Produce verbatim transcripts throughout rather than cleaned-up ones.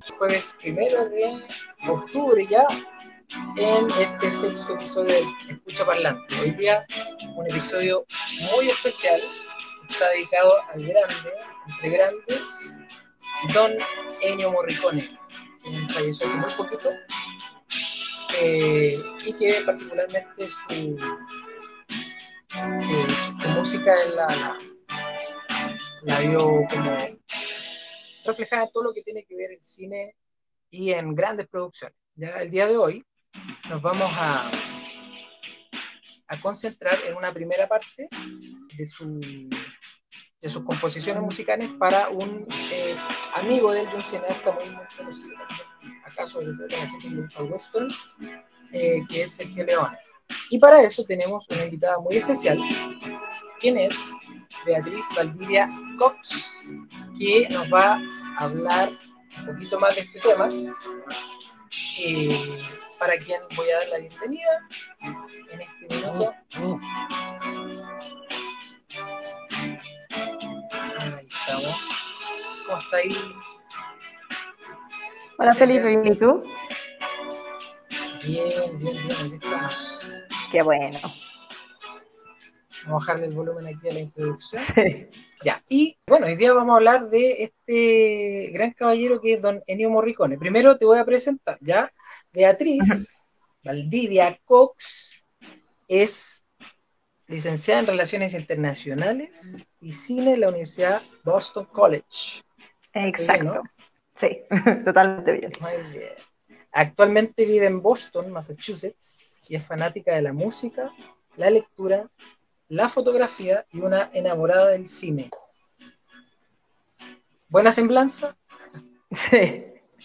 Jueves primero de octubre ya, en este sexto episodio de Escucha Parlante. Hoy día un episodio muy especial que está dedicado al grande, entre grandes, Don Ennio Morricone, quien falleció hace muy poquito, eh, y que particularmente su, eh, su música la, la, la vio como reflejada en todo lo que tiene que ver el cine y en grandes producciones. Ya el día de hoy nos vamos a, a concentrar en una primera parte de, su, de sus composiciones musicales para un eh, amigo de él, de un cineasta muy, muy conocido, acá sobre todo con la gente del western, eh, que es Sergio Leone. Y para eso tenemos una invitada muy especial, quien es Beatriz Valdivia Cox, que nos va a hablar un poquito más de este tema, eh, para quien voy a dar la bienvenida en este minuto. Ahí estamos. ¿Cómo está ahí? Hola Felipe, ¿bien y tú? Bien, bien, bien, aquí estamos. Qué bueno. Vamos a bajarle el volumen aquí a la introducción. Sí. Ya, y bueno, hoy día vamos a hablar de este gran caballero que es Don Ennio Morricone. Primero te voy a presentar, ¿ya? Beatriz Valdivia Cox es licenciada en Relaciones Internacionales y Cine en la Universidad Boston College. Exacto. Bien, ¿no? Sí, totalmente bien. Muy bien. Actualmente vive en Boston, Massachusetts, y es fanática de la música, la lectura, la fotografía y una enamorada del cine. ¿Buena semblanza? Sí.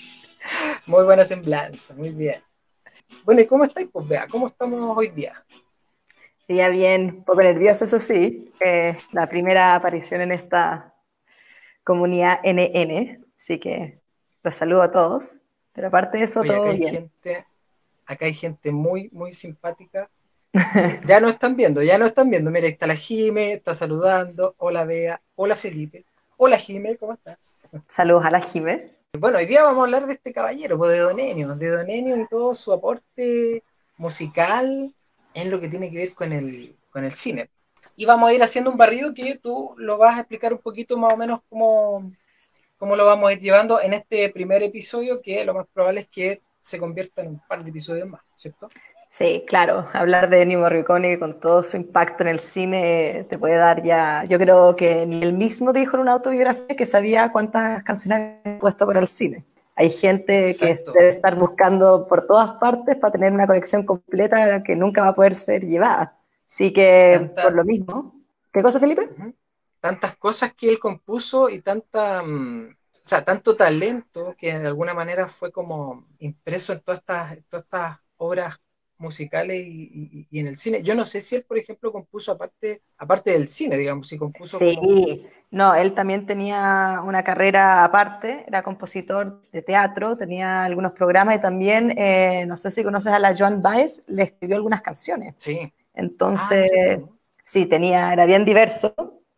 Muy buena semblanza, muy bien. Bueno, ¿y cómo estáis? Pues vea, ¿cómo estamos hoy día? Día bien, un poco nervioso, eso sí. Eh, la primera aparición en esta comunidad N N, así que los saludo a todos. Pero aparte de eso, Oye, acá todo hay bien. gente, acá hay gente muy, muy simpática. Que ya no están viendo, ya no están viendo. Mira, ahí está la Jime, está saludando. Hola Bea, hola Felipe. Hola Jime, ¿cómo estás? Saludos a la Jime. Bueno, hoy día vamos a hablar de este caballero, pues de Don Ennio, de Don Ennio y todo su aporte musical en lo que tiene que ver con el, con el cine. Y vamos a ir haciendo un barrido que tú lo vas a explicar un poquito más o menos cómo, cómo lo vamos a ir llevando en este primer episodio, que lo más probable es que se convierta en un par de episodios más, ¿cierto? Sí, claro, hablar de Ennio Morricone con todo su impacto en el cine te puede dar ya, yo creo que ni él mismo dijo en una autobiografía que sabía cuántas canciones había puesto para el cine. Hay gente que Exacto. debe estar buscando por todas partes para tener una colección completa que nunca va a poder ser llevada. Así que, por Tanta, lo mismo. ¿Qué cosa, Felipe? uh-huh, tantas cosas que él compuso y tanta, um, o sea, tanto talento que de alguna manera fue como impreso en todas estas, en todas estas obras musicales y, y, y en el cine. Yo no sé si él, por ejemplo, compuso aparte, aparte del cine, digamos, si compuso como... Sí, no, él también tenía una carrera aparte, era compositor de teatro, tenía algunos programas y también, eh, no sé si conoces a la Joan Baez, le escribió algunas canciones. Sí. Ah, Entonces, mira tú. sí, tenía, era bien diverso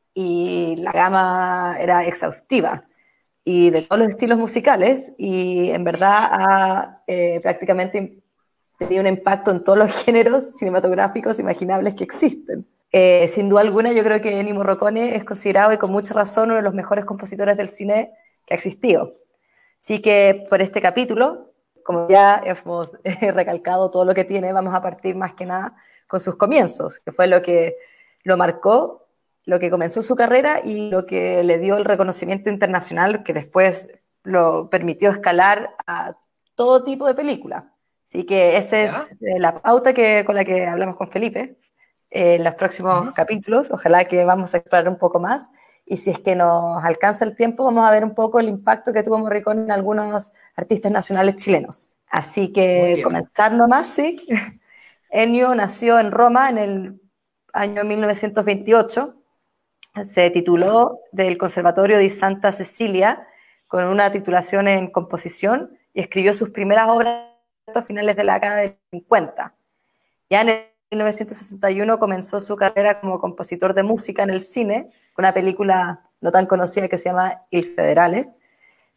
y la gama era exhaustiva y de todos los estilos musicales y en verdad ha eh, prácticamente tenido un impacto en todos los géneros cinematográficos imaginables que existen. Eh, sin duda alguna, yo creo que Ennio Morricone es considerado y con mucha razón uno de los mejores compositores del cine que ha existido. Así que por este capítulo, como ya hemos recalcado todo lo que tiene, vamos a partir más que nada con sus comienzos, que fue lo que lo marcó, lo que comenzó su carrera y lo que le dio el reconocimiento internacional que después lo permitió escalar a todo tipo de películas. Así que esa es ¿Ya? la pauta que, con la que hablamos con Felipe eh, en los próximos Uh-huh. capítulos. Ojalá que vamos a explorar un poco más. Y si es que nos alcanza el tiempo, vamos a ver un poco el impacto que tuvo Morricone en algunos artistas nacionales chilenos. Así Muy que bien. comenzar nomás, sí. Ennio nació en Roma en el año mil novecientos veintiocho. Se ¿Ya? tituló del Conservatorio di Santa Cecilia con una titulación en composición y escribió sus primeras obras a finales de la década del cincuenta. Ya en el mil novecientos sesenta y uno comenzó su carrera como compositor de música en el cine, con una película no tan conocida que se llama Il Federale,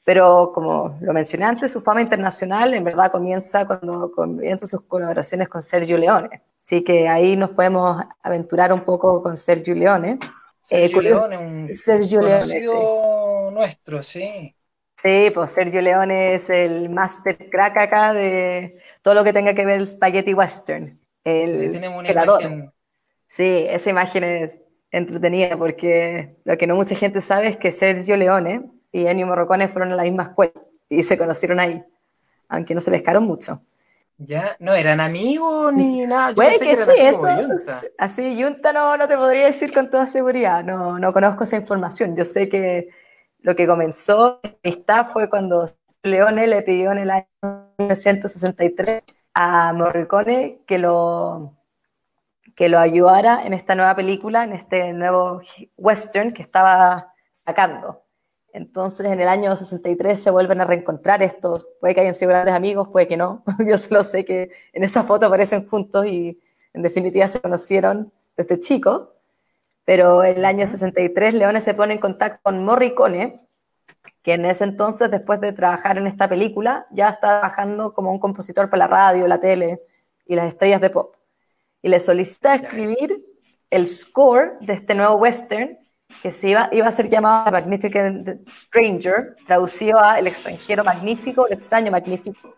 Pero como lo mencioné antes, su fama internacional en verdad comienza cuando comienzan sus colaboraciones con Sergio Leone. Así que ahí nos podemos aventurar un poco con Sergio Leone. Sergio eh, Leone, un Sergio conocido Leone, sí. nuestro, sí. Sí, pues Sergio Leone es el master crack acá de todo lo que tenga que ver el spaghetti western. El Le tenemos una creador. imagen. Sí, esa imagen es entretenida porque lo que no mucha gente sabe es que Sergio Leone y Ennio Morricone fueron a la misma escuela y se conocieron ahí, aunque no se pescaron mucho. Ya, no eran amigos ni nada. Yo Puede pensé que, que eran sí, así eso, como yunta. Así yunta no, no te podría decir con toda seguridad, no, no conozco esa información. Yo sé que lo que comenzó la amistad fue cuando Leone le pidió en el año mil novecientos sesenta y tres a Morricone que lo, que lo ayudara en esta nueva película, en este nuevo western que estaba sacando. Entonces, en el año sesenta y tres se vuelven a reencontrar estos, puede que hayan sido grandes amigos, puede que no, yo solo sé que en esa foto aparecen juntos y en definitiva se conocieron desde chicos, pero en el año sesenta y tres Leone se pone en contacto con Morricone, que en ese entonces, después de trabajar en esta película, ya está trabajando como un compositor para la radio, la tele y las estrellas de pop, y le solicita escribir el score de este nuevo western, que se iba, iba a ser llamado The Magnificent Stranger, traducido a El extranjero magnífico, el extraño magnífico,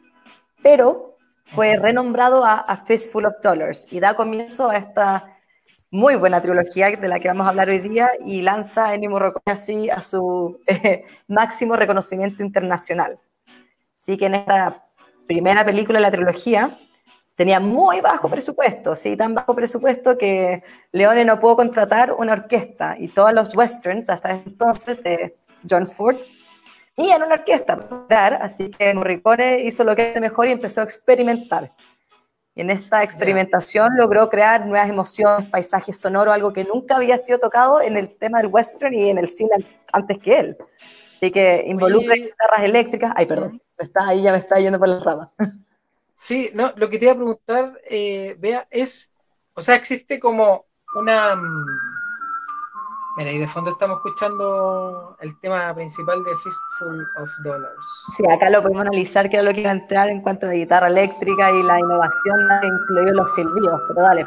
pero fue renombrado a A Fistful of Dollars y da comienzo a esta muy buena trilogía de la que vamos a hablar hoy día y lanza a Ennio Morricone así a su eh, máximo reconocimiento internacional. Así que en esta primera película de la trilogía tenía muy bajo presupuesto, sí, tan bajo presupuesto que Leone no pudo contratar una orquesta y todos los westerns hasta entonces de John Ford y en una orquesta, así que Morricone hizo lo que hace mejor y empezó a experimentar. Y en esta experimentación yeah. logró crear nuevas emociones, paisajes sonoros, algo que nunca había sido tocado en el tema del western y en el cine antes que él. Así que involucra Oye, guitarras eléctricas. Ay, perdón, uh-huh. está ahí, ya me está yendo por la rama. Sí, no, lo que te iba a preguntar, eh, Bea, es, o sea, existe como una... Mira, y de fondo estamos escuchando el tema principal de Fistful of Dollars. Sí, acá lo podemos analizar, que era lo que iba a entrar en cuanto a la guitarra eléctrica y la innovación, incluidos los silbidos, pero dale.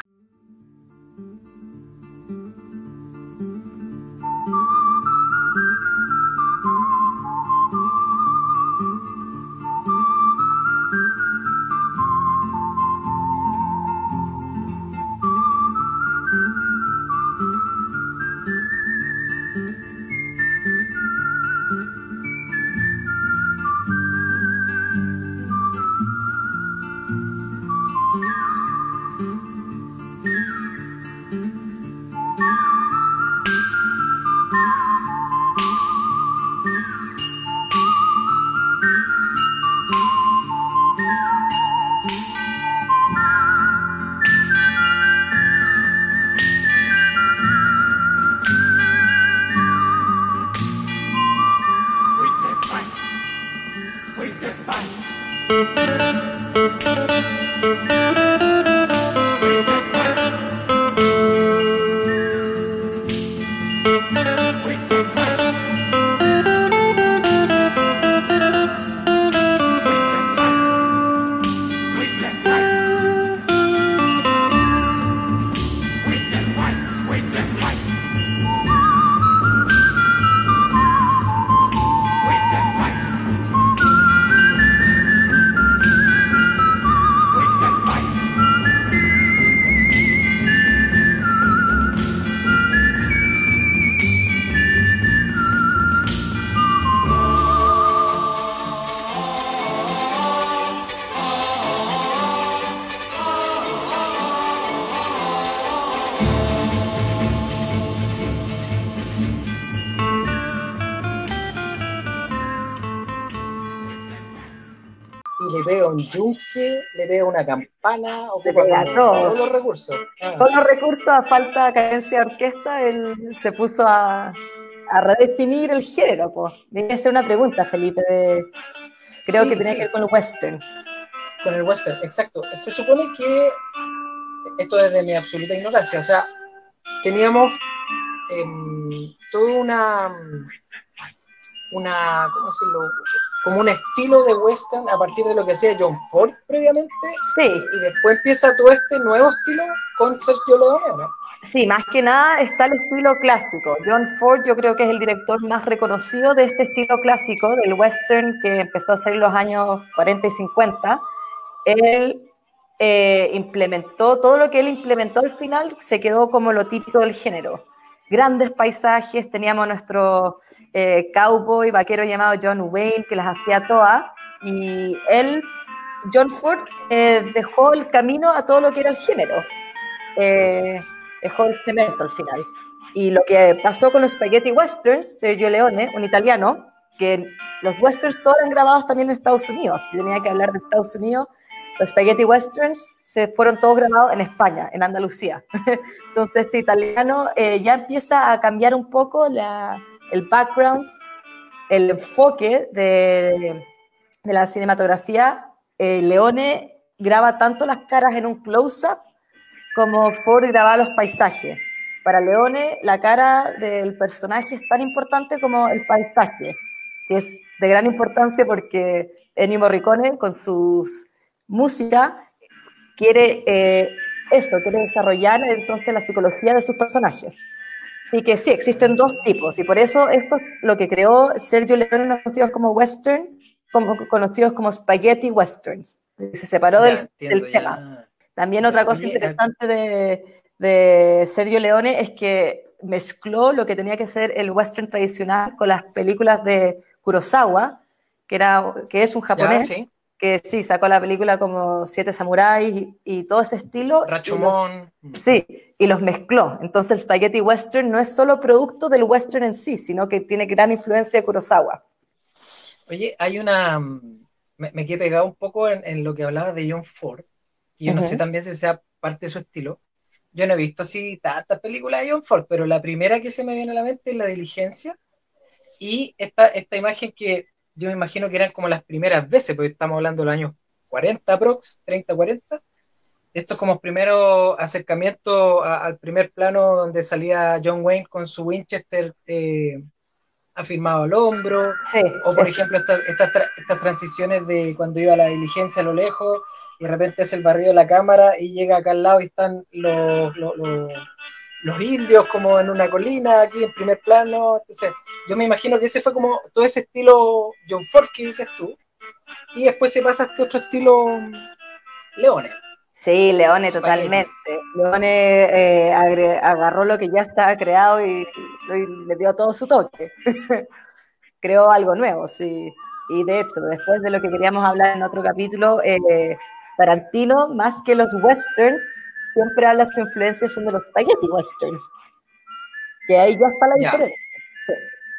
Le pega un yunque, le pega una campana, le pega todo. todos los recursos. Ah. Todos los recursos, a falta de cadencia de orquesta, él se puso a, a redefinir el género. Pues. Me iba a hacer una pregunta, Felipe, de, creo sí, que tenía sí. que ver con el western. Con el western, exacto. Se supone que, esto es de mi absoluta ignorancia, o sea, teníamos eh, toda una... una, ¿cómo decirlo? Como un estilo de western a partir de lo que hacía John Ford previamente, Sí, y después empieza todo este nuevo estilo con Sergio Leone, ¿no? sí, más que nada está el estilo clásico. John Ford yo creo que es el director más reconocido de este estilo clásico, del western que empezó a hacer en los años cuarenta y cincuenta. Él eh, implementó, todo lo que él implementó al final se quedó como lo típico del género. Grandes paisajes, teníamos nuestro eh, cowboy vaquero llamado John Wayne que las hacía todas, y él, John Ford, eh, dejó el camino a todo lo que era el género. Eh, Dejó el cemento al final. Y lo que pasó con los spaghetti westerns, Sergio Leone, un italiano, que los westerns todos eran grabados también en Estados Unidos. Si tenía que hablar de Estados Unidos, los spaghetti westerns se fueron todos grabados en España, en Andalucía. Entonces este italiano eh, ya empieza a cambiar un poco la, el background, el enfoque de, de la cinematografía. Eh, Leone graba tanto las caras en un close-up como Ford grababa los paisajes. Para Leone, la cara del personaje es tan importante como el paisaje, que es de gran importancia porque Ennio Morricone, con sus música, quiere eh, eso, quiere desarrollar entonces la psicología de sus personajes. Y que sí, existen dos tipos, y por eso esto es lo que creó Sergio Leone, conocidos como western, como, conocidos como spaghetti westerns. Se separó Ya, del, entiendo, del tema. ya. También Ya. otra cosa Oye, a- interesante de, de Sergio Leone es que mezcló lo que tenía que ser el western tradicional con las películas de Kurosawa, que, era, que es un ya, japonés, sí. que sí, sacó la película como Siete Samuráis y, y todo ese estilo, y los, Rashomon. Mm. sí, y los mezcló. Entonces el spaghetti western no es solo producto del western en sí, sino que tiene gran influencia de Kurosawa. Oye, hay una. mm, Me, me quedé pegado un poco en, en lo que hablabas de John Ford, y yo no sé Ujú. también si sea parte de su estilo. Yo no he visto así tantas películas de John Ford, pero la primera que se me viene a la mente es La Diligencia, y esta, esta imagen que yo me imagino que eran como las primeras veces, porque estamos hablando de los años cuarenta, prox, treinta, cuarenta. Esto es como primero acercamiento a- al primer plano donde salía John Wayne con su Winchester eh, afirmado al hombro, Sí, o por es, ejemplo estas estas tra- estas transiciones de cuando iba a la diligencia a lo lejos y de repente es el barrio de la cámara y llega acá al lado y están los, los, los, los indios como en una colina aquí en primer plano. Entonces yo me imagino que ese fue como todo ese estilo John Ford que dices tú, y después se pasa a este otro estilo Leone, Sí, Leone Spaghetti. totalmente. Leone eh, agre- agarró lo que ya estaba creado y, y le dio todo su toque. Creó algo nuevo, sí. Y de hecho, después de lo que queríamos hablar en otro capítulo, eh, Tarantino, más que los westerns, siempre habla su influencia son de los spaghetti westerns, que ahí ya está la Ya, diferencia. Sí.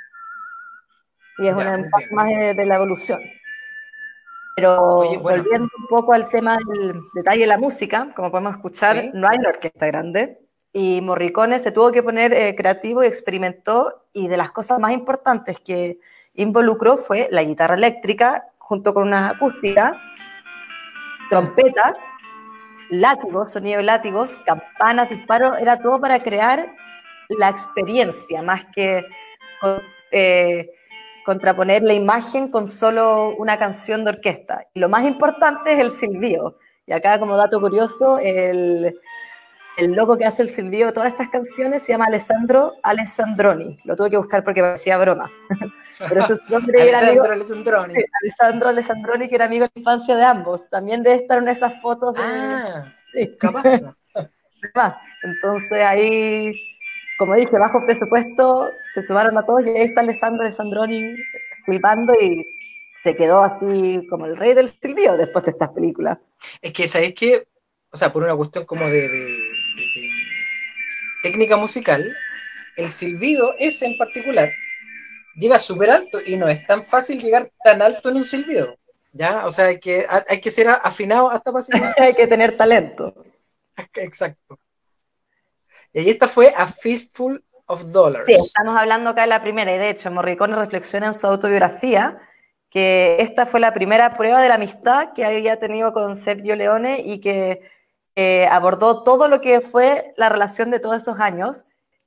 Y es ya, un muy paso bien, muy más bien. de, de la evolución. Oye, Pero bueno, volviendo un poco al tema del detalle de la música, como podemos escuchar, sí, no hay una orquesta grande y Morricone se tuvo que poner eh, creativo y experimentó, y de las cosas más importantes que involucró fue la guitarra eléctrica junto con una acústica, trompetas, látigos, sonido de látigos, campanas, disparos, era todo para crear la experiencia, más que eh, contraponer la imagen con solo una canción de orquesta. Y lo más importante es el silbido. Y acá, como dato curioso, el, el loco que hace el silbido de todas estas canciones se llama Alessandro Alessandroni. Lo tuve que buscar porque parecía broma. Pero ese es su nombre y era amigo, Alessandro sí, Alessandroni. Alessandro Alessandroni, que era amigo de la infancia de ambos. También debe estar en esas fotos de... Ah, Sí, capaz, po. más. Entonces ahí, como dije, bajo presupuesto, se sumaron a todos y ahí está Alessandro Alessandroni flipando y se quedó así como el rey del silbido después de estas películas. Es que, ¿sabéis qué? O sea, por una cuestión como de, de- de- de técnica musical, el silbido, ese en particular, llega súper alto y no es tan fácil llegar tan alto en un silbido. ¿Ya? O sea, hay que, hay que ser afinado hasta para silbar. Hay que tener talento. Exacto. Y ahí esta fue A Fistful of Sí, Dollars. estamos hablando acá de la primera, y de hecho Morricone reflexiona en su autobiografía que esta fue la primera prueba de la amistad que había tenido con Sergio Leone y que eh, abordó todo lo que fue la relación de todos esos años.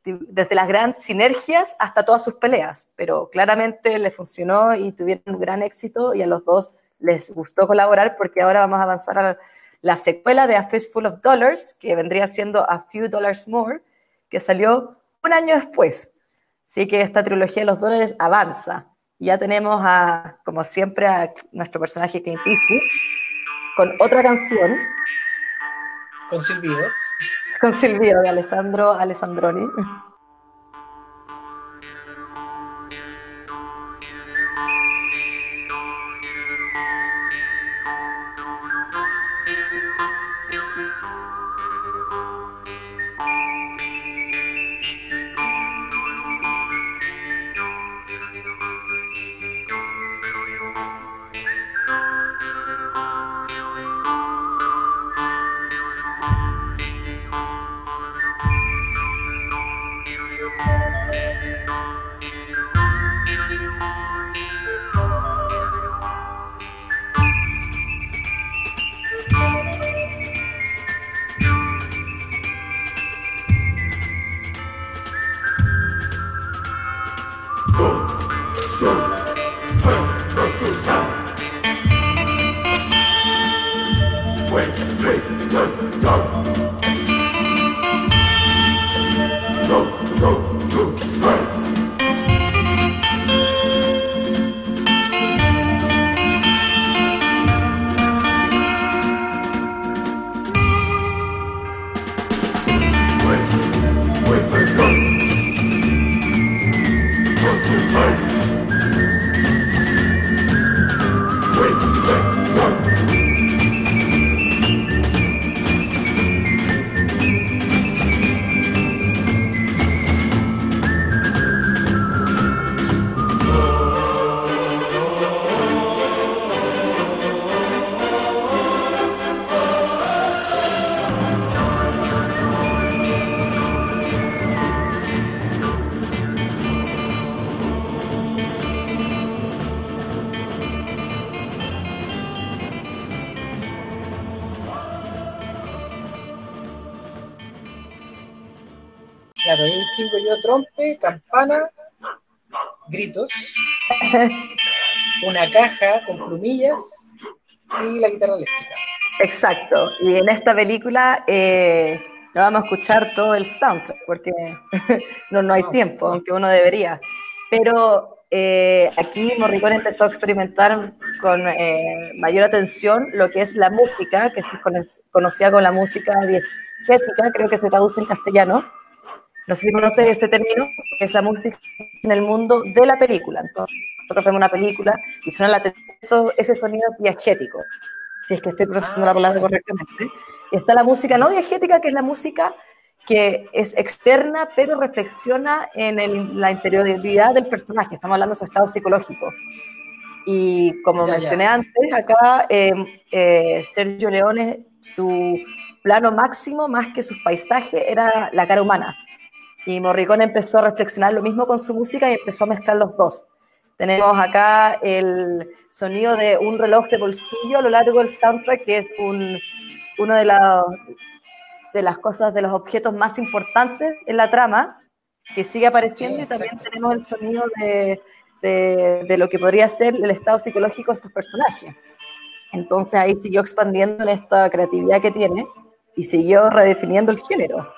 desde las grandes sinergias hasta todas sus peleas, pero claramente les funcionó y tuvieron un gran éxito y a los dos les gustó colaborar porque ahora vamos a avanzar a la secuela de A Fistful of Dollars, que vendría siendo A Few Dollars More, que salió un año después. Así que esta trilogía de los dólares avanza. Ya tenemos, a, como siempre, a nuestro personaje Clint Eastwood con otra canción. Con Silvido. Con Silvido, de Alessandro Alessandroni. Claro, ahí distingo yo trompe, campana, gritos, una caja con plumillas y la guitarra eléctrica. Exacto, y en esta película eh, no vamos a escuchar todo el soundtrack porque no, no hay No, tiempo, no. aunque uno debería. Pero eh, aquí Morricone empezó a experimentar con eh, mayor atención lo que es la música, que se conocía como la música diegética, creo que se traduce en castellano. No sé si conoces este término, que es la música en el mundo de la película. Entonces, nosotros vemos una película y suena la, eso, ese sonido diegético, si es que estoy pronunciando la palabra correctamente. Y está la música no diegética, que es la música que es externa, pero reflexiona en el, la interioridad del personaje. Estamos hablando de su estado psicológico. Y como Ya, mencioné ya. antes, acá eh, eh, Sergio Leone, su plano máximo, más que sus paisajes, era la cara humana. Y Morricone empezó a reflexionar lo mismo con su música y empezó a mezclar los dos. Tenemos acá el sonido de un reloj de bolsillo a lo largo del soundtrack, que es un, uno de, la, de las cosas, de los objetos más importantes en la trama, que sigue apareciendo, Sí, y también exacto. tenemos el sonido de, de, de lo que podría ser el estado psicológico de estos personajes. Entonces ahí siguió expandiendo en esta creatividad que tiene y siguió redefiniendo el género.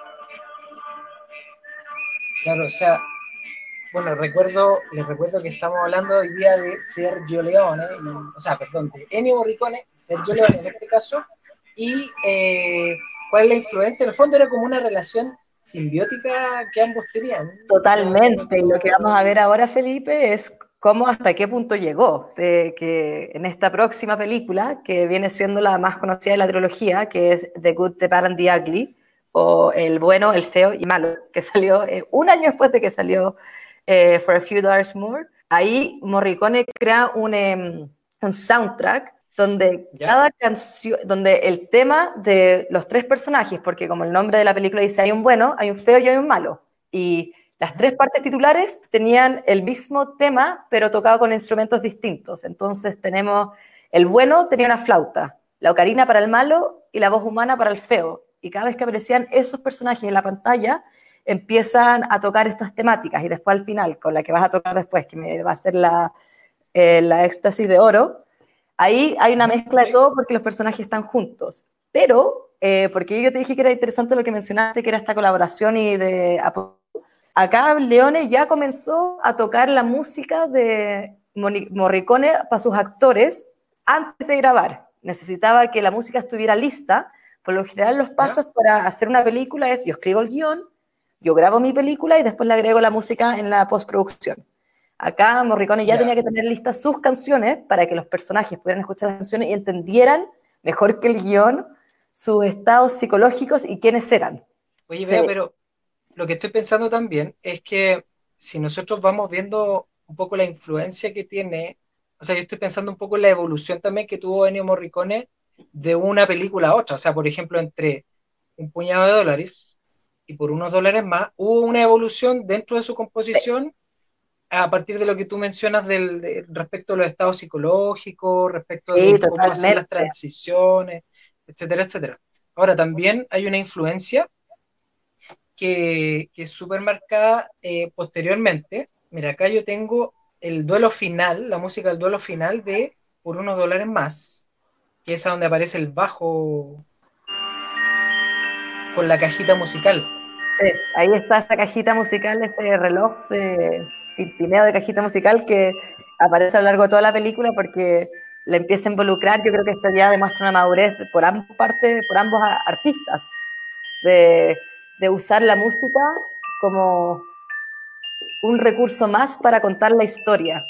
Claro, o sea, bueno, recuerdo, les recuerdo que estamos hablando hoy día de Sergio Leone, y, o sea, perdón, de Ennio Morricone, Sergio Leone en este caso, y eh, cuál es la influencia. En el fondo era como una relación simbiótica que ambos tenían. Totalmente, O y sea, lo que vamos a ver ahora, Felipe, es cómo hasta qué punto llegó, de que en esta próxima película, que viene siendo la más conocida de la trilogía, que es The Good, The Bad and the Ugly, o El Bueno, El Feo y Malo, que salió eh, un año después de que salió eh, For a Few Dollars More, ahí Morricone crea un, eh, un soundtrack donde ¿ya? cada canción, donde el tema de los tres personajes, porque como el nombre de la película dice, hay un bueno, hay un feo y hay un malo, y las tres partes titulares tenían el mismo tema, pero tocado con instrumentos distintos. Entonces tenemos, el bueno tenía una flauta, la ocarina para el malo y la voz humana para el feo. Y cada vez que aparecían esos personajes en la pantalla, empiezan a tocar estas temáticas, y después al final, con la que vas a tocar después, que me va a ser la, eh, la éxtasis de oro, ahí hay una mezcla de todo porque los personajes están juntos. Pero, eh, porque yo te dije que era interesante lo que mencionaste, que era esta colaboración y de... Acá Leone ya comenzó a tocar la música de Morricone para sus actores antes de grabar. Necesitaba que la música estuviera lista. Por lo general los pasos ¿Ya? para hacer una película es, yo escribo el guión, yo grabo mi película y después le agrego la música en la postproducción. Acá Morricone ya, ya tenía que tener listas sus canciones para que los personajes pudieran escuchar las canciones y entendieran mejor que el guión sus estados psicológicos y quiénes eran. Oye, vea, pero lo que estoy pensando también es que si nosotros vamos viendo un poco la influencia que tiene, o sea, yo estoy pensando un poco en la evolución también que tuvo Ennio Morricone de una película a otra. O sea, por ejemplo, entre Un puñado de dólares y Por unos dólares más, hubo una evolución dentro de su composición sí. a partir de lo que tú mencionas del, de, respecto a los estados psicológicos, respecto sí, de totalmente. Cómo hacer las transiciones, etcétera, etcétera. Ahora, también hay una influencia que, que es súper marcada eh, posteriormente. Mira, acá yo tengo el duelo final, la música del duelo final de Por unos dólares más, que es a donde aparece el bajo con la cajita musical. Sí, ahí está esa cajita musical, ese reloj de tintineo de cajita musical que aparece a lo largo de toda la película porque le empieza a involucrar. Yo creo que esto ya demuestra una madurez por ambas partes, por ambos artistas, de, de usar la música como un recurso más para contar la historia.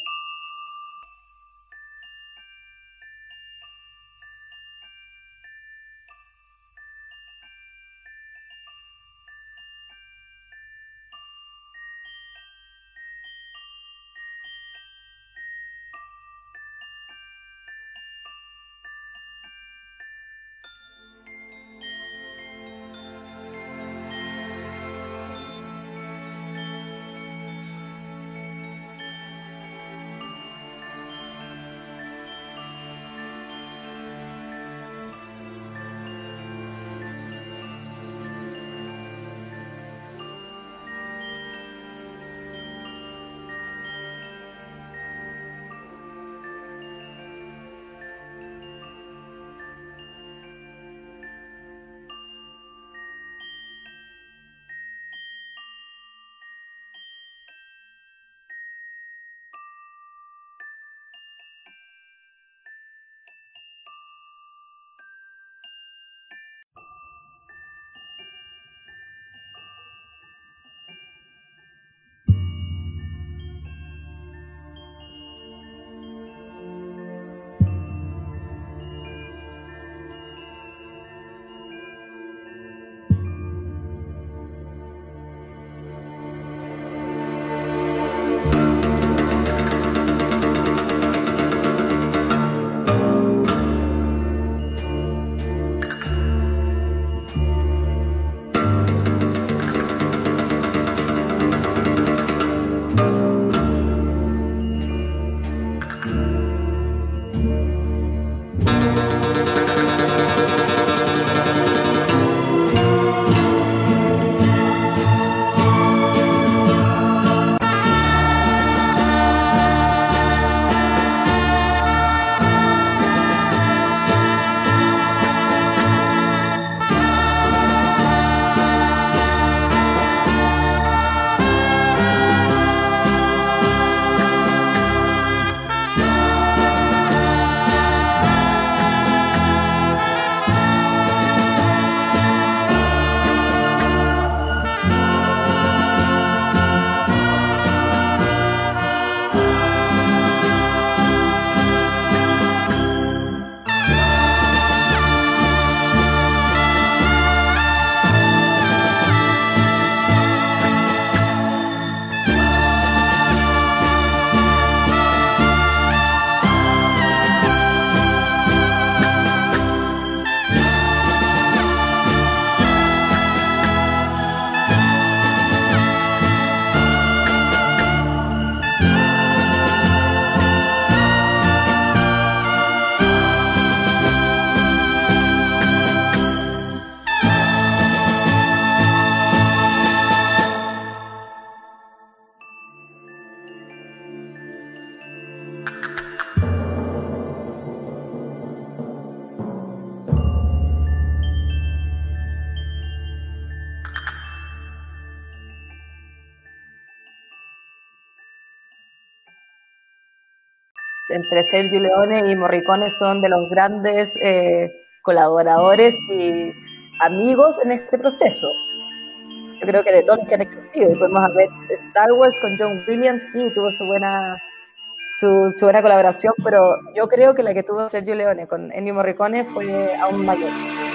entre Sergio Leone y Morricone son de los grandes eh, colaboradores y amigos en este proceso. Yo creo que de todos los que han existido. Y podemos ver Star Wars con John Williams, sí, tuvo su buena, su, su buena colaboración, pero yo creo que la que tuvo Sergio Leone con Ennio Morricone fue aún mayor.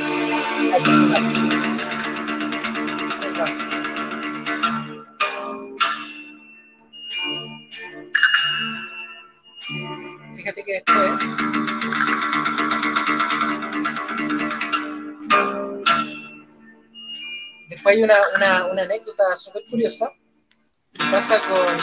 Fíjate que después después hay una, una, una anécdota súper curiosa que pasa con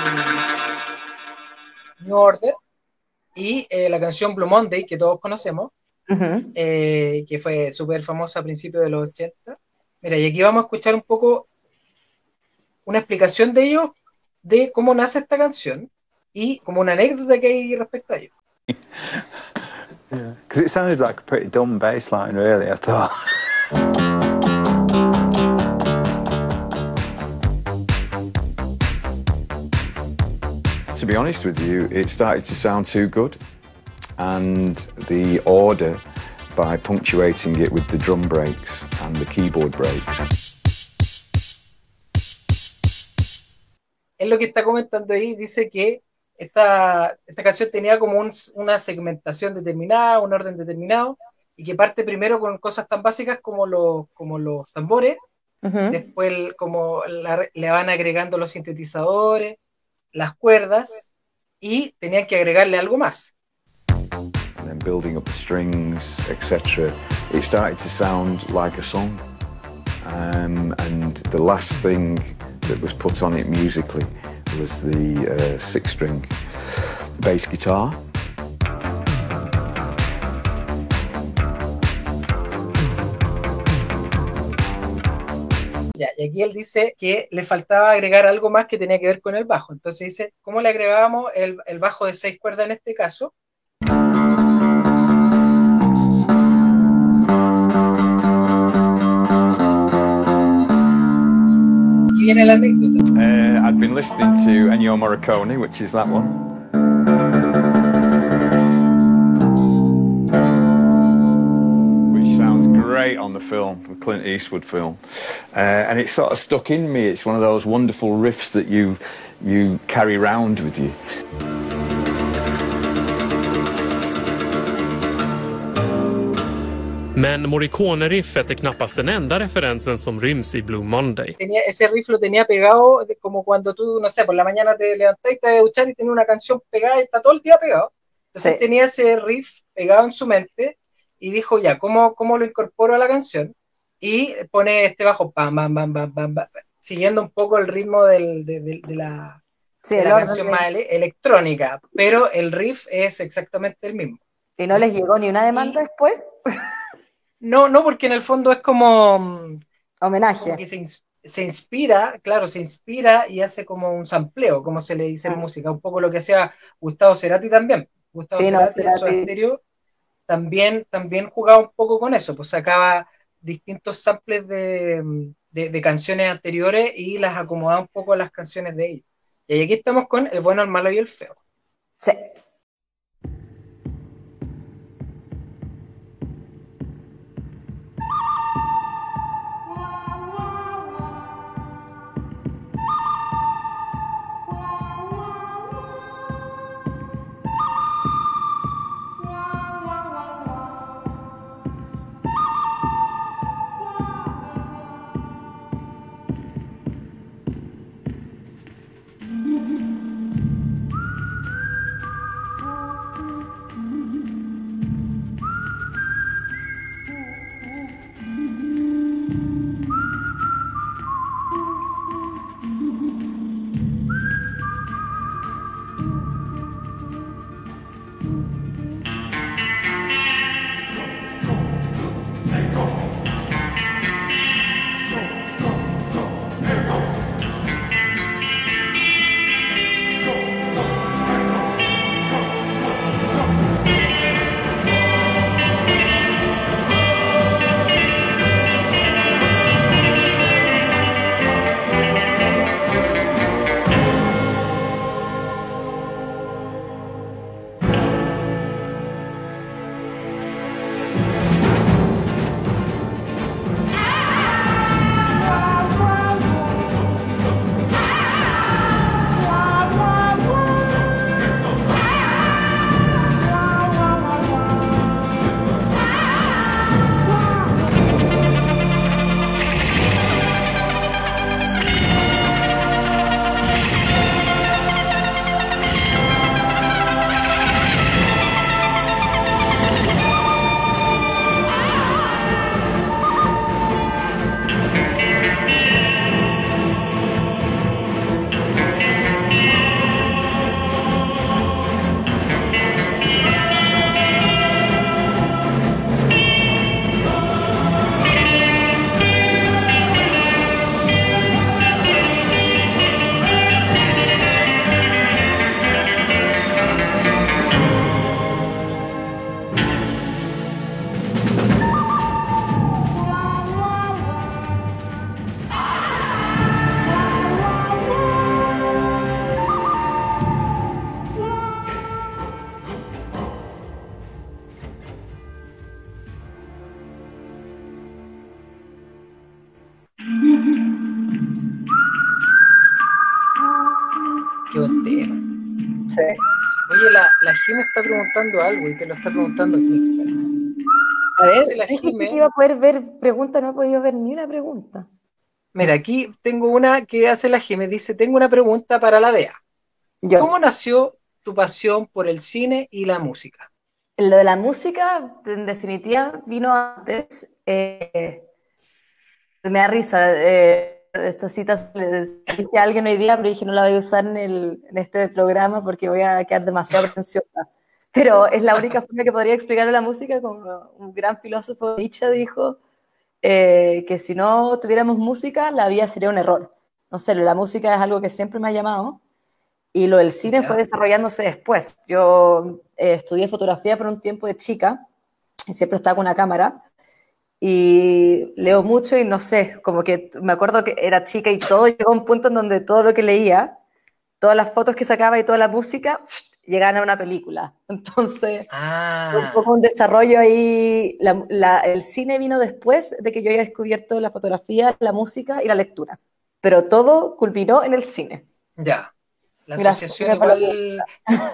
New Order y eh, la canción Blue Monday, que todos conocemos, uh-huh. eh, que fue súper famosa a principios de los ochenta. Mira, y aquí vamos a escuchar un poco una explicación de ellos, de cómo nace esta canción y como una anécdota que hay respecto a ello. Yeah, because it sounded like a pretty dumb bass line, really, I thought. To be honest with you, it started to sound too good, and the order, by punctuating it with the drum breaks and the keyboard breaks. Es lo que está comentando ahí, dice que esta, esta canción tenía como un, una segmentación determinada, un orden determinado, y que parte primero con cosas tan básicas como los, como los tambores, uh-huh. después como la, le van agregando los sintetizadores, las cuerdas, y tenían que agregarle algo más. And then building up the strings, et cetera. It started to sound like a song, um, and the last thing that was put on it musically was the uh, six-string bass guitar. Ya, y aquí él dice que le faltaba agregar algo más que tenía que ver con el bajo. Entonces dice, ¿cómo le agregábamos el, el bajo de seis cuerdas en este caso? Aquí viene la anécdota. Uh, I'd been listening to Ennio Morricone, which is that one. Great on the film, the Clint Eastwood film, uh, and it sort of stuck in me. It's one of those wonderful riffs that you you carry around with you. Men Morricone-riffet är knappast den enda referensen som ryms i Blue Monday. Tenía, ese riff lo tenía pegado de, como cuando tú, no sé, por la mañana te levantás y te vas a duchar y tenía una canción pegada y está todo el día pegado. Entonces sí. Tenía ese riff pegado en su mente. Y dijo, ya, ¿cómo, ¿cómo lo incorporo a la canción? Y pone este bajo, pam, pam, pam, pam, pam, pam, siguiendo un poco el ritmo del, de, de, de la, sí, de la canción de... más ele- electrónica, pero el riff es exactamente el mismo. ¿Y no les llegó ni una demanda y... después? No, no, porque en el fondo es como... Homenaje. Como que se, ins- se inspira, claro, se inspira y hace como un sampleo, como se le dice en mm. música, un poco lo que hacía Gustavo Cerati también. Gustavo sí, Cerati, no, en su estéreo También, también jugaba un poco con eso, pues sacaba distintos samples de, de, de canciones anteriores y las acomodaba un poco a las canciones de ellos. Y aquí estamos con El bueno, el malo y el feo. Sí. Qué buen tema. Sí. Oye, la, la Jime está preguntando algo y te lo está preguntando a ti. A ver, Dice la dije que Jime, iba a poder ver preguntas, no he podido ver ni una pregunta. mira, aquí tengo una que hace la Jime, dice, tengo una pregunta para la Bea. Yo. ¿Cómo nació tu pasión por el cine y la música? Lo de la música, en definitiva, vino antes. Eh, me da risa. Eh, estas citas le dije a alguien hoy día, pero dije no la voy a usar en, el, en este programa porque voy a quedar demasiado pretenciosa. Pero es la única forma que podría explicar la música, como un gran filósofo Nietzsche dijo, eh, que si no tuviéramos música, la vida sería un error. No sé, la música es algo que siempre me ha llamado. Y lo del cine Ya. fue desarrollándose después. Yo eh, estudié fotografía por un tiempo de chica, y siempre estaba con una cámara, y leo mucho y no sé, como que me acuerdo que era chica y todo llegó a un punto en donde todo lo que leía, todas las fotos que sacaba y toda la música, llegaban a una película. Entonces, fue un Ah, poco un desarrollo ahí. La, la, el cine vino después de que yo había descubierto la fotografía, la música y la lectura. Pero todo culminó en el cine. ya. La Gracias. asociación igual,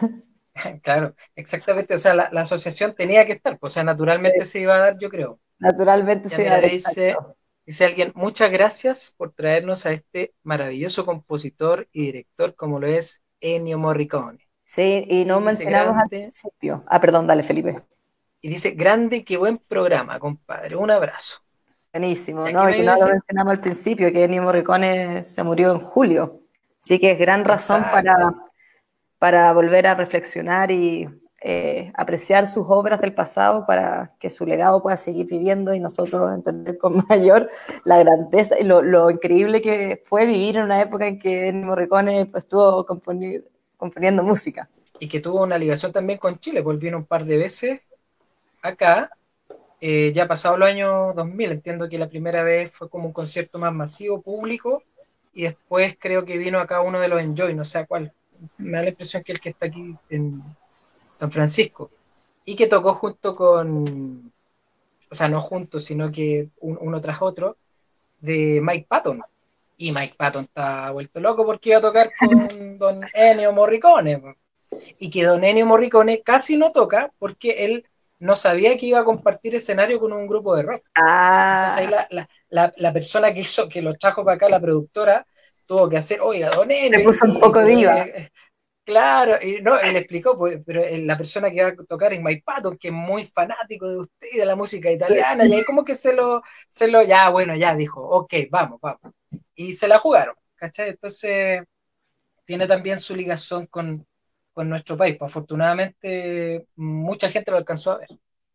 claro, exactamente, o sea, la, la asociación tenía que estar, pues, o sea, naturalmente Sí, se iba a dar, yo creo. naturalmente Ya se mira, da dice, exacto. dice alguien, muchas gracias por traernos a este maravilloso compositor y director como lo es Ennio Morricone. Sí, y no Y dice mencionamos al grande, principio. Ah, perdón, dale, Felipe. y dice grande, qué buen programa, compadre. Un abrazo. Buenísimo, ¿Ya qué ¿no? Y me que iba a no lo decir? mencionamos al principio, que Ennio Morricone se murió en julio. Así que es gran razón para, Exacto. para volver a reflexionar y eh, apreciar sus obras del pasado para que su legado pueda seguir viviendo y nosotros entender con mayor la grandeza y lo, lo increíble que fue vivir en una época en que Ennio Morricone pues, estuvo componi- componiendo música. Y que tuvo una ligación también con Chile, pues vino un par de veces acá, eh, ya pasado los años dos mil, entiendo que la primera vez fue como un concierto más masivo, público, y después creo que vino acá uno de los Enjoy, no sé a cuál. Me da la impresión que el que está aquí en San Francisco, y que tocó junto con, o sea, no juntos, sino que un- uno tras otro, de Mike Patton. Y Mike Patton está vuelto loco porque iba a tocar con don Ennio Morricone. Y que don Ennio Morricone casi no toca porque él no sabía que iba a compartir escenario con un grupo de rock. Entonces ahí Ah, la, la, la, la persona que hizo, que lo trajo para acá, la productora, tuvo que hacer, oiga, don se Ennio, y, puso un y- poco pero diva. eh, claro, y, no, y le explicó, pues, pero la persona que va a tocar es Mike Patton, que es muy fanático de usted y de la música italiana, y ahí como que se lo, se lo, ya, bueno, ya dijo, ok, vamos, vamos. Y se la jugaron, ¿cachai? Entonces tiene también su ligación con, con nuestro país. Pues, afortunadamente, mucha gente lo alcanzó a ver.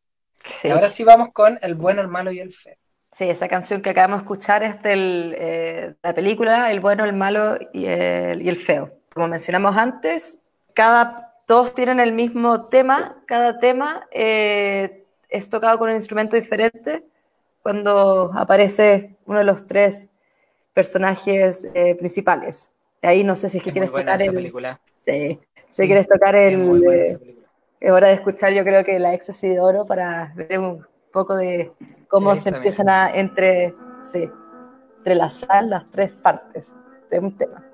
Y Sí. ahora sí vamos con el bueno, el malo y el feo. Sí, esa canción que acabamos de escuchar es de eh, la película El bueno, el malo y el, y el feo. Como mencionamos antes, cada, todos tienen el mismo tema, cada tema eh, es tocado con un instrumento diferente cuando aparece uno de los tres personajes eh, principales. Ahí no sé si es que Es muy quieres buena tocar esa el... película. Sí, si Sí, quieres tocar es muy el... buena esa Eh, película. es hora de escuchar, yo creo que la Éxtasis de Oro para ver un poco de cómo Sí, se también. empiezan a entre, sí, entrelazar las tres partes de un tema.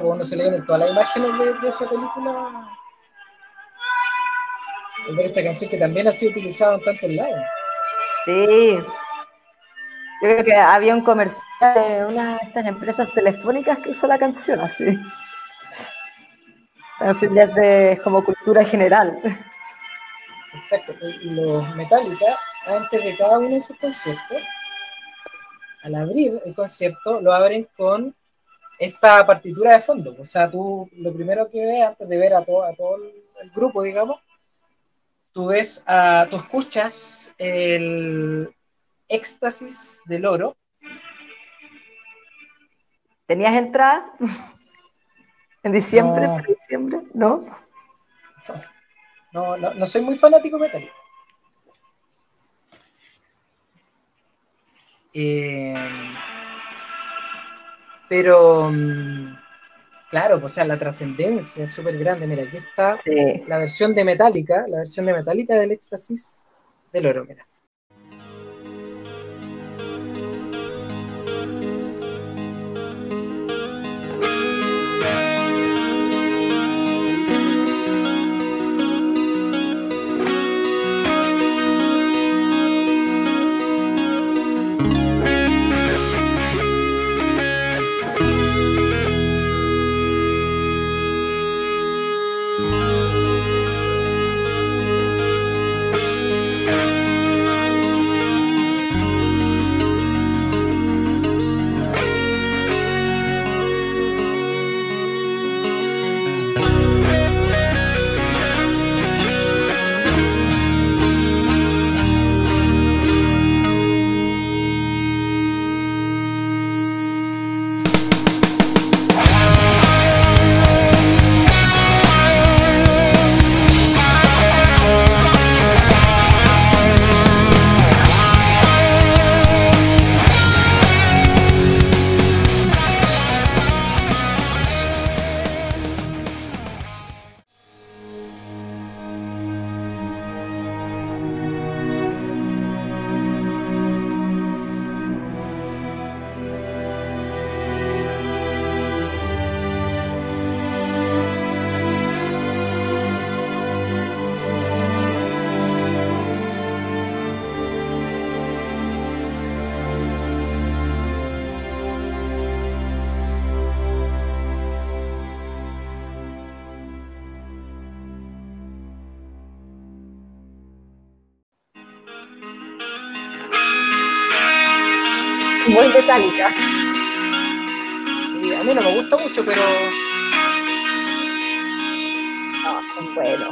pues uno se le vienen todas las imágenes de, de esa película al ver esta canción que también ha sido utilizada en tantos lados. Sí, yo creo que había un comercial de una de estas empresas telefónicas que usó la canción así. La canción ya es de como cultura general. Exacto, y los Metallica, antes de cada uno de sus conciertos, al abrir el concierto, lo abren con esta partitura de fondo. O sea, tú lo primero que ves antes de ver a todo, a todo el grupo, digamos, tú ves, a, tú escuchas el Éxtasis del Oro. ¿Tenías entrada? ¿En diciembre? No. ¿Para diciembre? ¿No? No, no, no soy muy fanático Metallica. Eh, pero, claro, pues, o sea, la trascendencia es súper grande. Mira, aquí está Sí. la versión de Metallica, la versión de Metallica del Éxtasis del Oro, mira. Muy Metallica. Sí, a mí no me gusta mucho, pero... No, son buenos.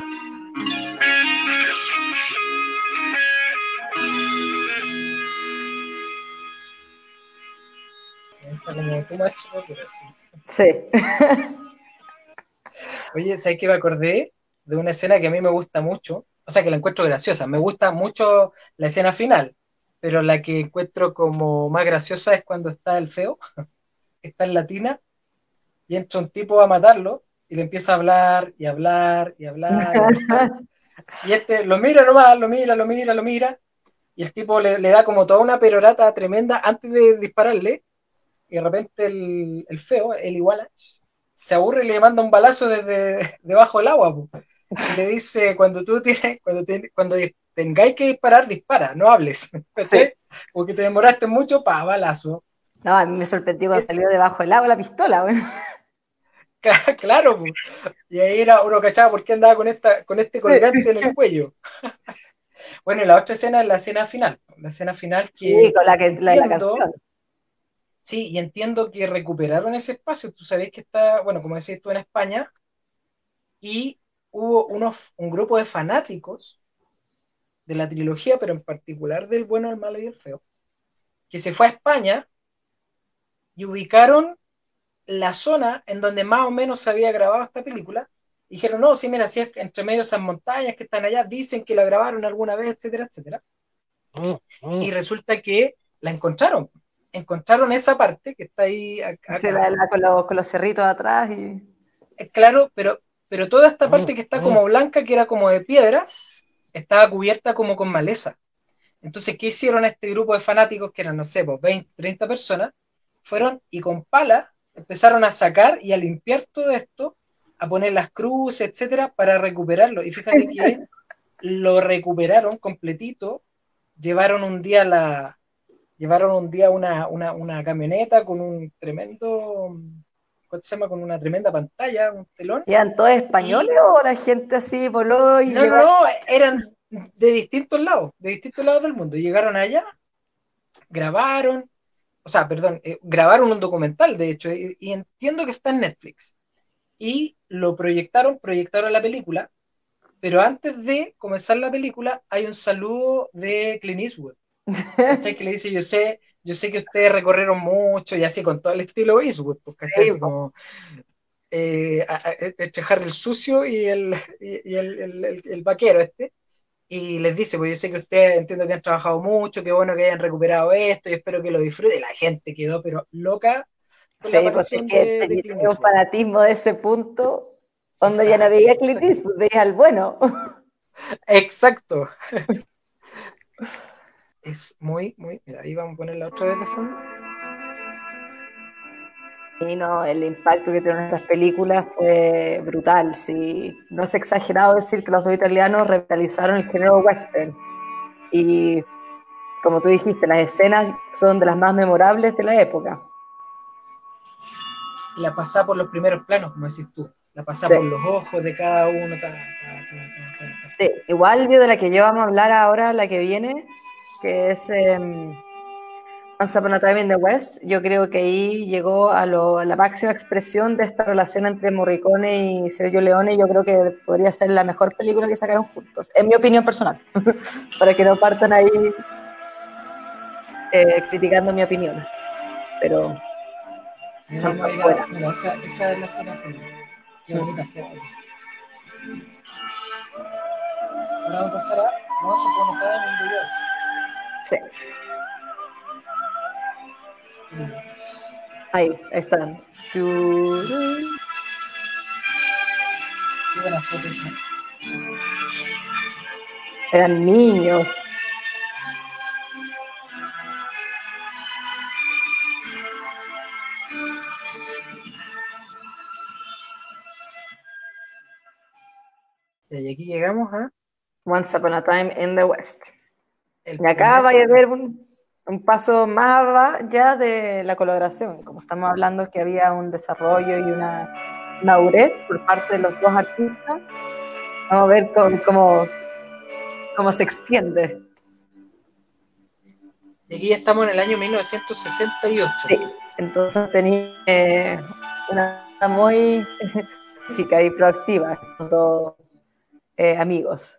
Está como too much, ¿no? Pero sí. Sí. Oye, ¿sabes qué me acordé? De una escena que a mí me gusta mucho, o sea, que la encuentro graciosa. Me gusta mucho la escena final, pero la que encuentro como más graciosa es cuando está el feo, está en la tina, y entra un tipo a matarlo, y le empieza a hablar, y hablar, y hablar, y hablar. Y este lo mira nomás, lo mira, lo mira, lo mira, y el tipo le, le da como toda una perorata tremenda antes de dispararle, y de repente el, el feo, el iguala, se aburre y le manda un balazo desde debajo del agua, po. Y le dice, cuando tú tienes, cuando, te, cuando tengáis que disparar, dispara, no hables, ¿sí? Porque te demoraste mucho, pa, balazo. No, a mí me sorprendió cuando salió debajo del agua la pistola, güey. Claro, pues. Y ahí era uno cachaba por qué andaba con, esta, con este colgante en el cuello. Bueno, y la otra escena es la escena final. La escena final que. Sí, con la, que, entiendo, la de la canción. Sí, y entiendo que recuperaron ese espacio. Tú sabés que está, bueno, como decís tú, en España, y hubo unos, un grupo de fanáticos de la trilogía, pero en particular del bueno, el malo y el feo, que se fue a España y ubicaron la zona en donde más o menos se había grabado esta película. Y dijeron, no, sí, mira, si es entre medio de esas montañas que están allá, dicen que la grabaron alguna vez, etcétera, etcétera. Y resulta que la encontraron. Encontraron esa parte que está ahí acá. Sí, la, la, con, los, con los cerritos atrás. Y... Claro, pero, pero toda esta parte que está como blanca, que era como de piedras, estaba cubierta como con maleza. Entonces, ¿qué hicieron este grupo de fanáticos, que eran, no sé, pues veinte, treinta personas? Fueron y con pala empezaron a sacar y a limpiar todo esto, a poner las cruces, etcétera, para recuperarlo. Y fíjate que lo recuperaron completito, llevaron un día la, llevaron un día una, una, una camioneta con un tremendo, ¿cómo se llama? Con una tremenda pantalla, un telón. ¿Eran todos españoles y, o la gente así voló y no, llegó? no, eran de distintos lados, de distintos lados del mundo. Llegaron allá, grabaron, o sea, perdón, eh, grabaron un documental, de hecho, y, y entiendo que está en Netflix. Y lo proyectaron, proyectaron la película, pero antes de comenzar la película hay un saludo de Clint Eastwood, ¿cachai? Que le dice, yo sé, yo sé que ustedes recorrieron mucho, y así con todo el estilo Eastwood, pues, ¿cachai? Sí, Así como eh, a, a, entre Harry el sucio y el, y, y el, el, el, el vaquero este, y les dice, pues yo sé que ustedes entiendo que han trabajado mucho, qué bueno que hayan recuperado esto, y espero que lo disfruten. La gente quedó pero loca con la sí, pues es aparición que de, de Clint tenía un Eastwood. fanatismo de ese punto, donde ya no Exacto, veía Clint exacto. Eastwood, veía al bueno. Exacto. Es muy, muy. Mira, ahí vamos a ponerla otra vez de fondo. Y no, el impacto que tuvieron estas películas fue brutal. Sí. No es exagerado decir que los dos italianos revitalizaron el género western. Y como tú dijiste, las escenas son de las más memorables de la época. Y la pasá por los primeros planos, como decís tú. La pasá Sí. por los ojos de cada uno. Ta, ta, ta, ta, ta, ta. Sí, igual de la que yo vamos a hablar ahora, la que viene, que es um, Once Upon a Time in the West, yo creo que ahí llegó a, lo, a la máxima expresión de esta relación entre Morricone y Sergio Leone. Yo creo que podría ser la mejor película que sacaron juntos, en mi opinión personal, para que no partan ahí eh, criticando mi opinión, pero Y son vamos a muy ir a. buenas. Mira, esa, esa es la escena final. Qué bonita foto. Ahora vamos a pasar a Once Upon a Time in the West. Sí, ahí, ahí están. Qué buena foto esa. Eran niños. Y aquí llegamos a. Once Upon a Time in the West. El Y acá primer... va a haber un, un paso más allá de la colaboración. Como estamos hablando que había un desarrollo y una madurez por parte de los dos artistas, vamos a ver cómo, cómo, cómo se extiende. Y aquí ya estamos en el año mil novecientos sesenta y ocho. Sí, entonces tenía eh, una muy eficaz y proactiva con todos eh, amigos.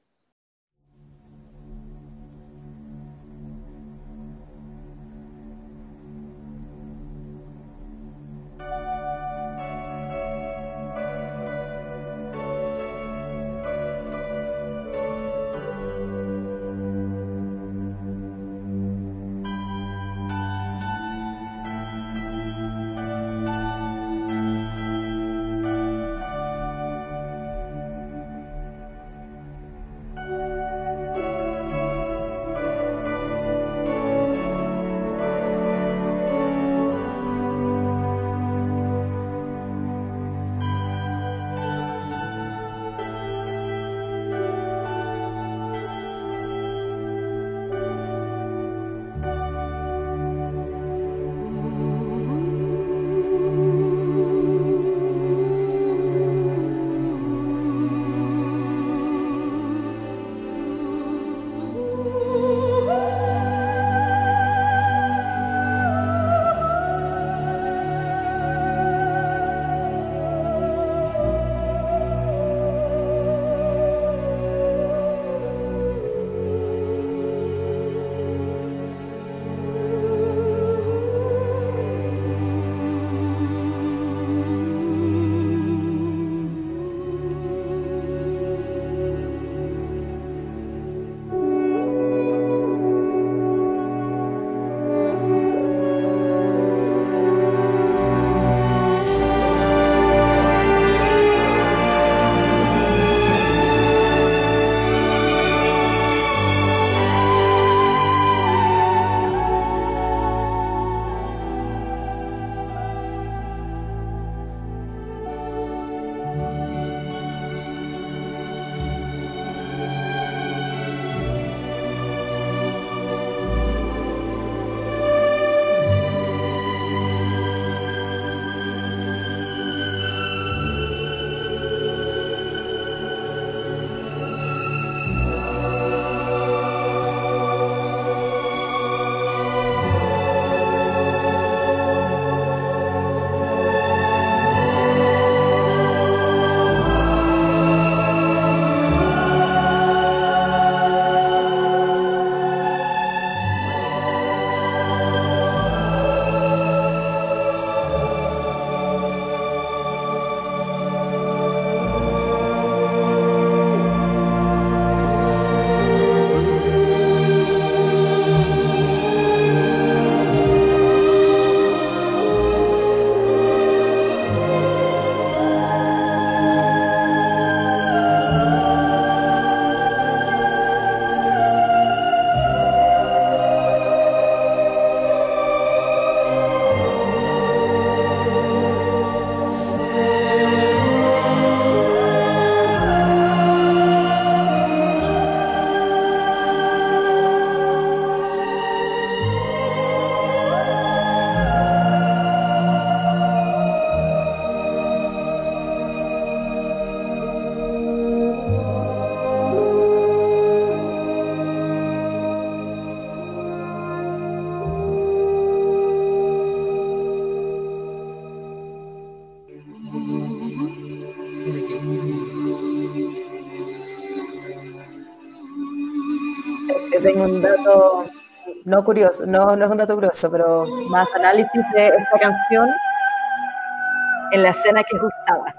Mira qué lindo. Yo tengo un dato no curioso, no, no es un dato curioso, pero más análisis de esta canción en la escena que es usada.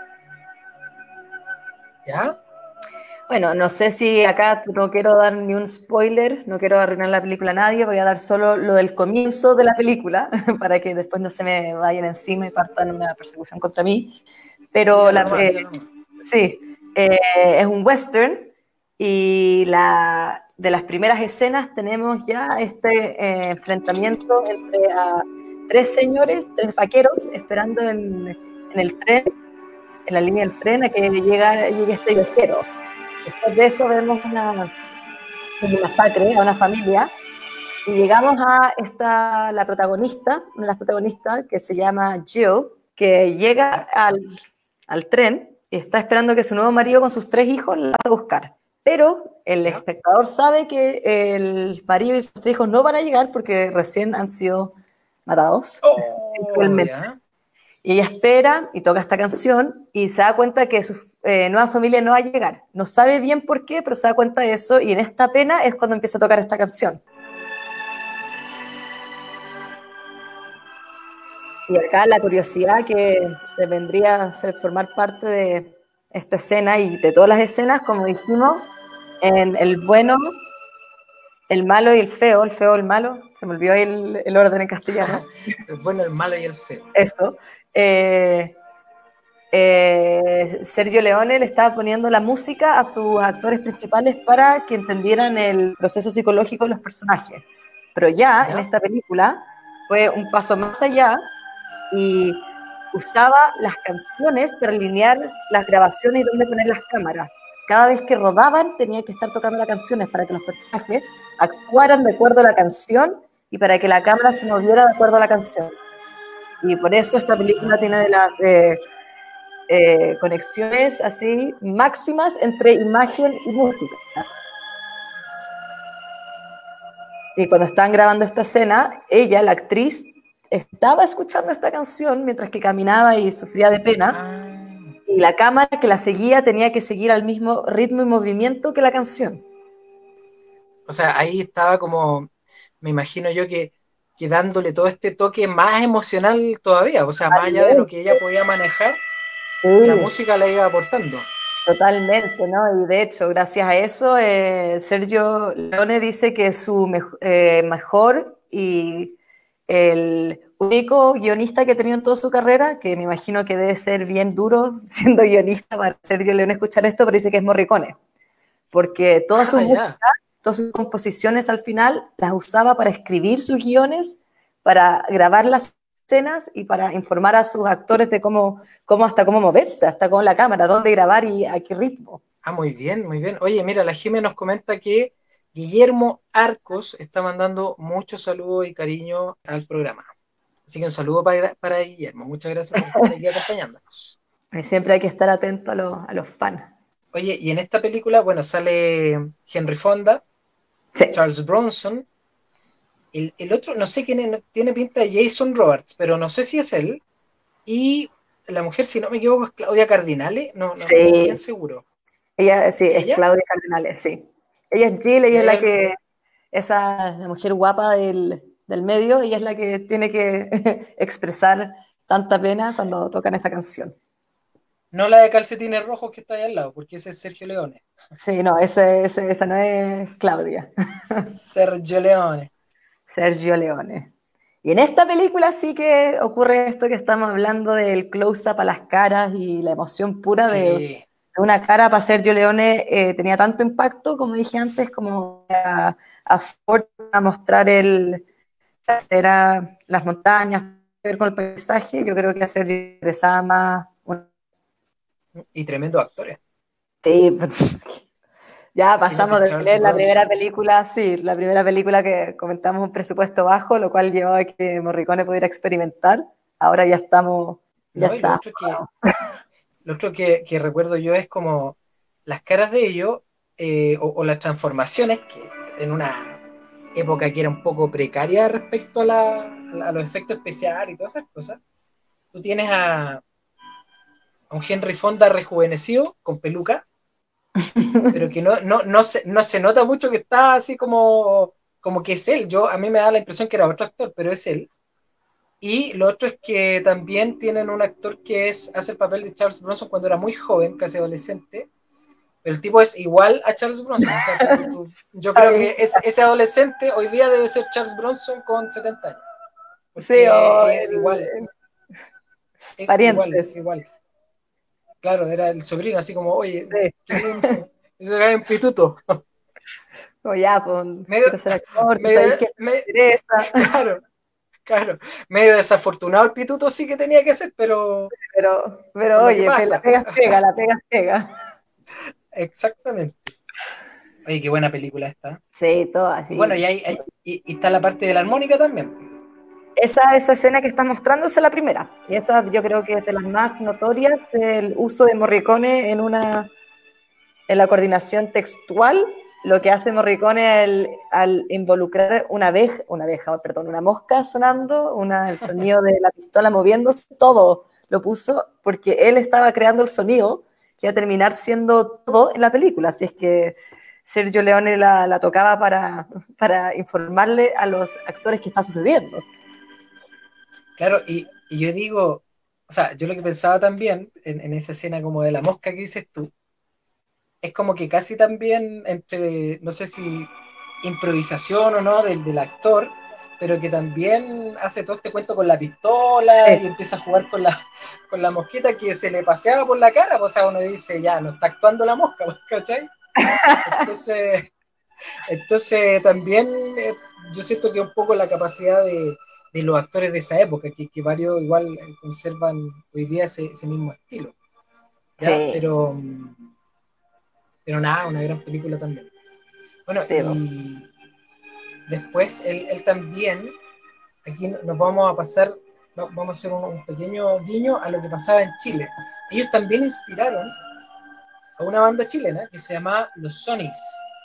¿Ya? Bueno, no sé si acá no quiero dar ni un spoiler, no quiero arruinar la película a nadie, voy a dar solo lo del comienzo de la película para que después no se me vayan encima y partan una persecución contra mí. Pero Dígalo la, nomás, eh, dígalo nomás. sí, eh, es un western y la, de las primeras escenas tenemos ya este eh, enfrentamiento entre a tres señores, tres vaqueros, esperando en, en el tren, en la línea del tren, a que llega, llegue este viajero. Después de esto vemos una, una masacre a una familia y llegamos a esta, la protagonista, una de las protagonistas que se llama Jill, que llega al, al tren y está esperando que su nuevo marido con sus tres hijos la vaya a buscar. Pero el espectador sabe que el marido y sus tres hijos no van a llegar porque recién han sido matados. Oh, ya. Y ella espera y toca esta canción y se da cuenta que su eh, nueva familia no va a llegar. No sabe bien por qué, pero se da cuenta de eso y en esta pena es cuando empieza a tocar esta canción. Y acá la curiosidad que se vendría a ser formar parte de esta escena y de todas las escenas, como dijimos, en el bueno, el malo y el feo, el feo, el malo, se me olvidó ahí el, el orden en castellano. El bueno, el malo y el feo. Eso. Eh, eh, Sergio Leone le estaba poniendo la música a sus actores principales para que entendieran el proceso psicológico de los personajes. Pero ya, ¿Ya? en esta película fue un paso más allá y usaba las canciones para alinear las grabaciones y dónde poner las cámaras. Cada vez que rodaban tenía que estar tocando las canciones para que los personajes actuaran de acuerdo a la canción y para que la cámara se moviera de acuerdo a la canción. Y por eso esta película tiene de las eh, eh, conexiones así máximas entre imagen y música. Y cuando estaban grabando esta escena, ella, la actriz, estaba escuchando esta canción mientras que caminaba y sufría de pena. Ah, Y la cámara que la seguía tenía que seguir al mismo ritmo y movimiento que la canción. o sea, ahí estaba como, me imagino yo que, que dándole todo este toque más emocional todavía, o sea, más allá de lo que ella podía manejar, Sí, la música la iba aportando. totalmente, ¿no? Y de hecho, gracias a eso, eh, Sergio Leone dice que su mej- eh, mejor y el único guionista que ha tenido en toda su carrera, que me imagino que debe ser bien duro siendo guionista para Sergio Leone escuchar esto, pero dice que es Morricone, porque todas sus Ah, músicas, ya. todas sus composiciones al final las usaba para escribir sus guiones, para grabar las escenas y para informar a sus actores de cómo, cómo hasta cómo moverse, hasta con la cámara, dónde grabar y a qué ritmo. Ah, muy bien, muy bien. Oye, mira, la Jimé nos comenta que Guillermo Arcos está mandando muchos saludos y cariño al programa. Así que un saludo para, para Guillermo. Muchas gracias por estar aquí acompañándonos. Y siempre hay que estar atento a, los, a los fans. Oye, y en esta película, bueno, sale Henry Fonda, Sí. Charles Bronson. El, el otro, no sé quién es, tiene pinta de Jason Robards, pero no sé si es él. Y la mujer, si no me equivoco, es Claudia Cardinale. No, no Sí. estoy bien seguro. Ella, sí, es ¿Ella? Claudia Cardinales, sí. Ella es Jill, ella es la Él- que, esa la mujer guapa del, del medio, ella es la que tiene que expresar tanta pena cuando tocan esa canción. No la de calcetines rojos que está ahí al lado, porque ese es Sergio Leone. Sí, no, ese, ese- esa no es Claudia, Sergio Leone. Sergio Leone. Y en esta película sí que ocurre esto que estamos hablando del close-up a las caras y la emoción pura de, Sí. de una cara para Sergio Leone eh, tenía tanto impacto, como dije antes, como a, a Ford a mostrar el, era las montañas, que ver con el paisaje. Yo creo que a Sergio le interesaba más. Bueno, Y tremendos actores. sí, pues, ya pasamos de Charles ver la Bronson. primera película, sí, la primera película que comentamos un presupuesto bajo, lo cual llevaba a que Morricone pudiera experimentar. Ahora ya estamos, ya ¿No? Y lo está. otro que, lo otro que, que recuerdo yo es como las caras de ellos eh, o, o las transformaciones que en una época que era un poco precaria respecto a, la, a los efectos especiales y todas esas cosas. Tú tienes a, a a un Henry Fonda rejuvenecido, con peluca, pero que no, no, no, se, no se nota mucho que está así como, como que es él. Yo, a mí me da la impresión que era otro actor, pero es él. Y lo otro es que también tienen un actor que es, hace el papel de Charles Bronson cuando era muy joven, casi adolescente, pero el tipo es igual a Charles Bronson. O sea, tú, tú, yo creo que es, ese adolescente hoy día debe ser Charles Bronson con setenta años. Porque sí, oh, es el, igual. el... Es Parientes. igual, igual. Claro, era el sobrino, así como, oye, sí. quería un, un pituto. O ya, pues, medio, quiero ser actor, medio, que me, me interesa. Claro, claro. Medio desafortunado el pituto sí que tenía que ser, pero... Pero, pero oye, la pega pega, la pega pega. Exactamente. Oye, qué buena película esta. Sí, toda. Sí. Bueno, y, hay, hay, y, y está la parte de la armónica también. Esa, esa escena que está mostrando es la primera. Y esa yo creo que es de las más notorias del uso de Morricone en, una, en la coordinación textual. Lo que hace Morricone al, al involucrar una abeja, una abeja, perdón, una mosca sonando, una, el sonido de la pistola moviéndose, todo lo puso porque él estaba creando el sonido que iba a terminar siendo todo en la película. Así es que Sergio Leone la, la tocaba para, para informarle a los actores qué está sucediendo. Claro, y, y yo digo, o sea, yo lo que pensaba también en, en esa escena como de la mosca que dices tú, es como que casi también entre, no sé si improvisación o no del, del actor, pero que también hace todo este cuento con la pistola sí. Y empieza a jugar con la, con la mosquita que se le paseaba por la cara, pues, o sea, uno dice, ya, no está actuando la mosca, ¿cachai? Entonces, entonces también eh, yo siento que un poco la capacidad de, de los actores de esa época, que, que varios igual conservan hoy día ese, ese mismo estilo, ¿ya? Sí. Pero... Pero nada, una gran película también. Bueno, sí, y ¿no? Después él, él también, aquí nos vamos a pasar, vamos a hacer un, un pequeño guiño a lo que pasaba en Chile. Ellos también inspiraron a una banda chilena que se llamaba Los Sonys.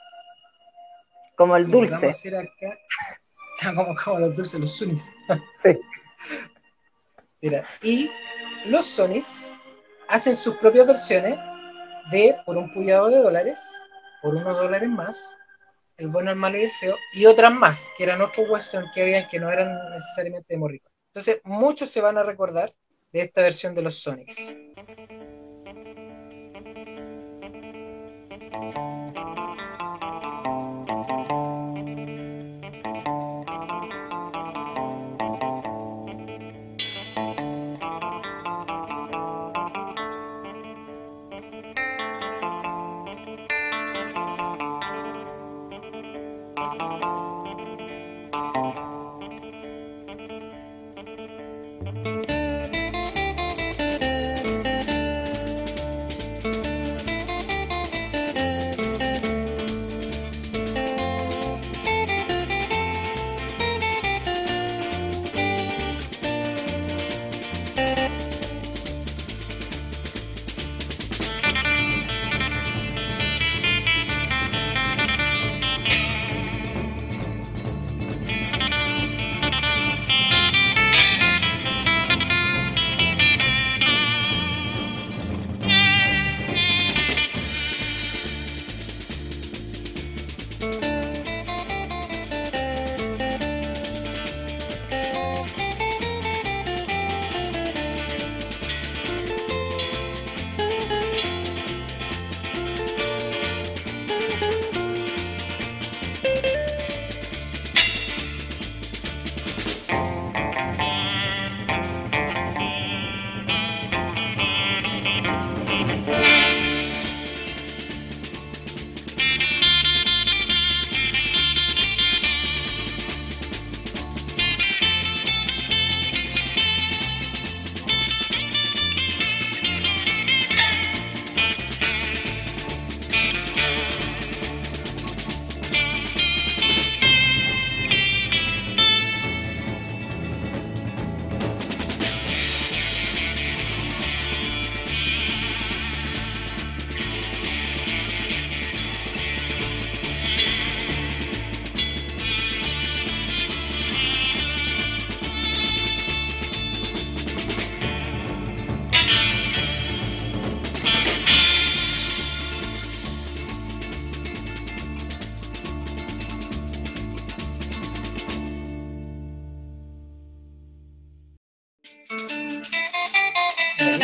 Como el dulce. Vamos a hacer acá, como, como los dulces, los Sonys. Sí. Mira, y los Sonys hacen sus propias versiones de Por un puñado de dólares, por unos dólares más, El bueno, el malo y el feo, y otras más, que eran otros western que habían que no eran necesariamente de Morricone. Entonces, muchos se van a recordar de esta versión de los Sonys.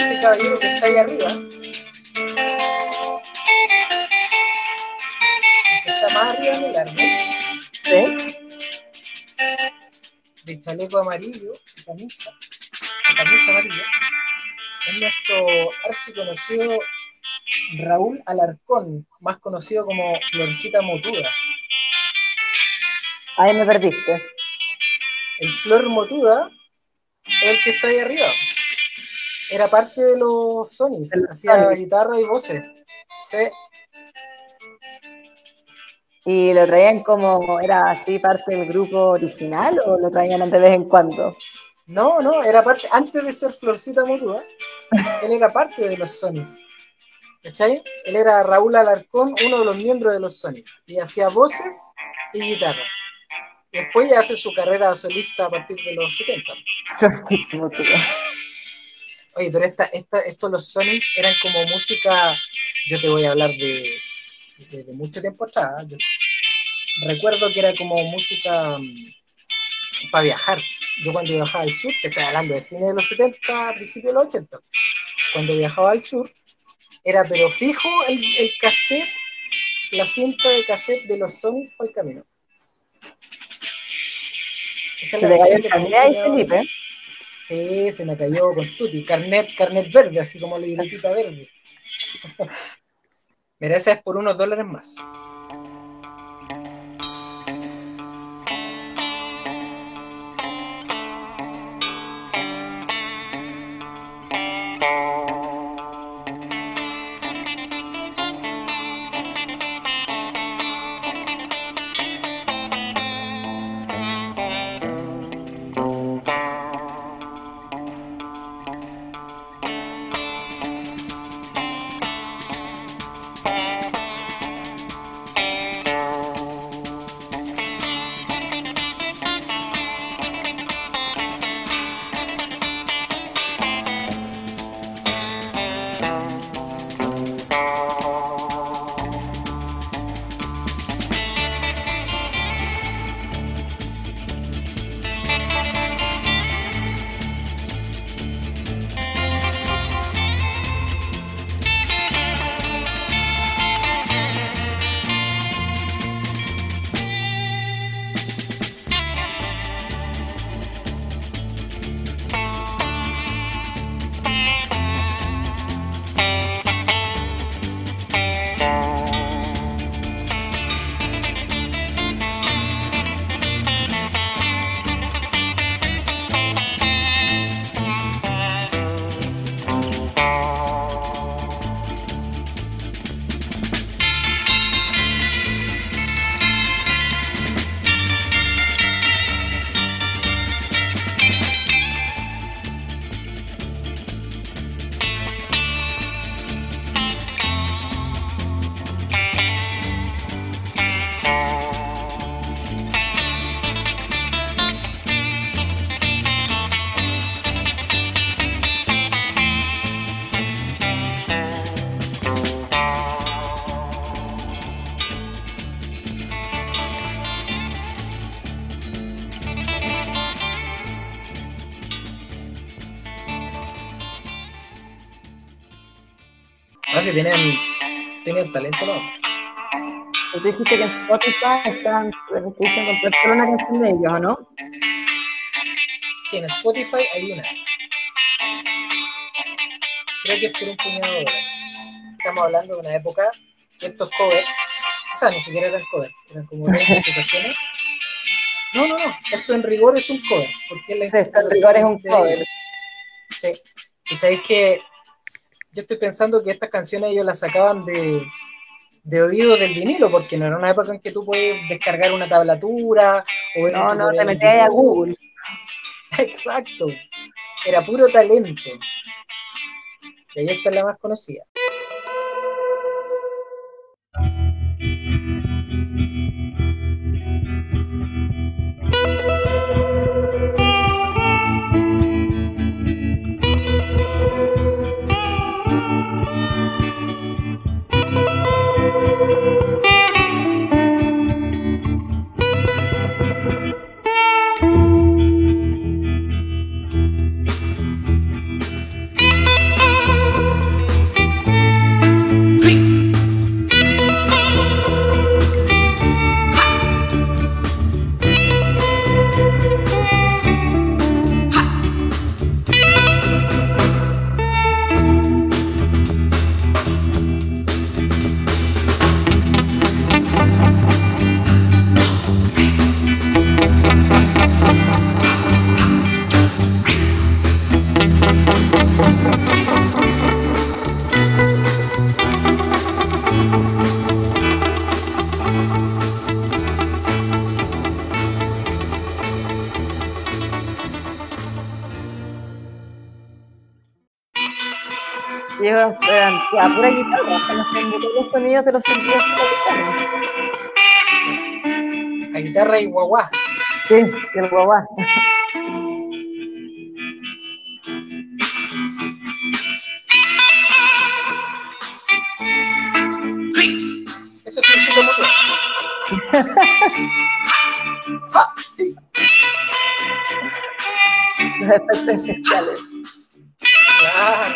ese caballero que está ahí arriba, que está más arriba en el árbol, ¿Sí? de chaleco amarillo y camisa, de camisa amarilla, es nuestro archiconocido Raúl Alarcón, más conocido como Florcita Motuda. Ahí me perdiste. El Flor Motuda es el que está ahí arriba. Era parte de los Sonys, De los hacía Sonys. guitarra y voces. Sí. ¿Y lo traían como, era así parte del grupo original o lo traían de vez en cuando? No, no, era parte, antes de ser Florcita Motuda, él era parte de los Sonys. ¿Cachai? Él era Raúl Alarcón, uno de los miembros de los Sonys, y hacía voces y guitarra. Después ya hace su carrera solista a partir de los setenta. Florcita Motuda. Oye, pero esta, esta, estos los Sonys eran como música, yo te voy a hablar de, de, de mucho tiempo atrás. Yo recuerdo que era como música um, para viajar. Yo cuando viajaba al sur, te estoy hablando de fines de los setenta, principios de los ochenta, cuando viajaba al sur, era pero fijo el, el cassette, la cinta de cassette de los Sonys para el camino. Esa es ¿Se la te cayó versión el que carnet me ahí, gusta. Felipe? Sí, se me cayó con tutti. Carnet, carnet verde, así como libretita verde. Mira, esa es por unos dólares más. No, si tenían, tenían talento, ¿no? Tú dijiste que en Spotify están, pudiste encontrar solo una canción de ellos, ¿o no? Sí, en Spotify hay una. Creo que es por un puñado de dólares. Estamos hablando de una época que estos covers, o sea, ni siquiera eran covers, eran como interpretaciones. No, no, no, esto en rigor es un cover. Porque la Sí, esto en rigor es un de... cover. Sí. Y sabéis que yo estoy pensando que estas canciones ellos las sacaban de, de oído del vinilo, porque no era una época en que tú puedes descargar una tablatura o ver No, un no, tutorial te en metías a YouTube. Google. Exacto. Era puro talento. Y ahí está la más conocida. Ya, pura guitarra, hasta nos embotó los sonidos de los sentidos americanos. La guitarra y guaguá. Sí, y el guaguá. Eso es Luisito Motor. Los efectos especiales. Claro.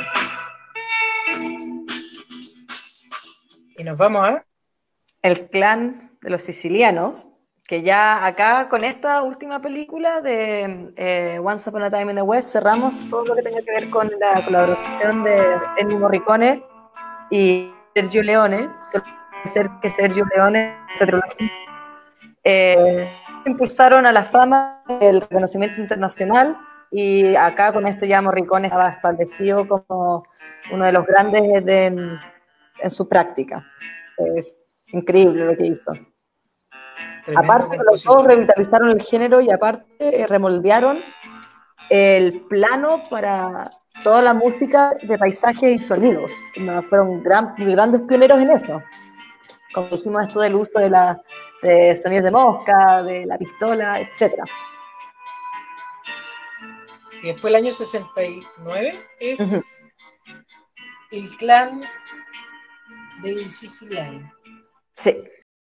Y nos vamos a... El clan de los sicilianos, que ya acá con esta última película de eh, Once Upon a Time in the West cerramos todo lo que tenga que ver con la colaboración de Ennio Morricone y Sergio Leone. Solo ser que Sergio Leone, esta trilogía, eh, impulsaron a la fama, el reconocimiento internacional, y acá con esto ya Morricone estaba establecido como uno de los grandes de, en, en su práctica. Es increíble lo que hizo. Tremendo Aparte, los compositor. dos revitalizaron el género y aparte eh, remoldearon el plano para toda la música de paisajes y sonidos. No, fueron gran, grandes pioneros en eso. Como dijimos, esto del uso de, la, de sonidos de mosca, de la pistola, etcétera. Y después el año sesenta y nueve es Uh-huh. el clan del siciliano. Sí.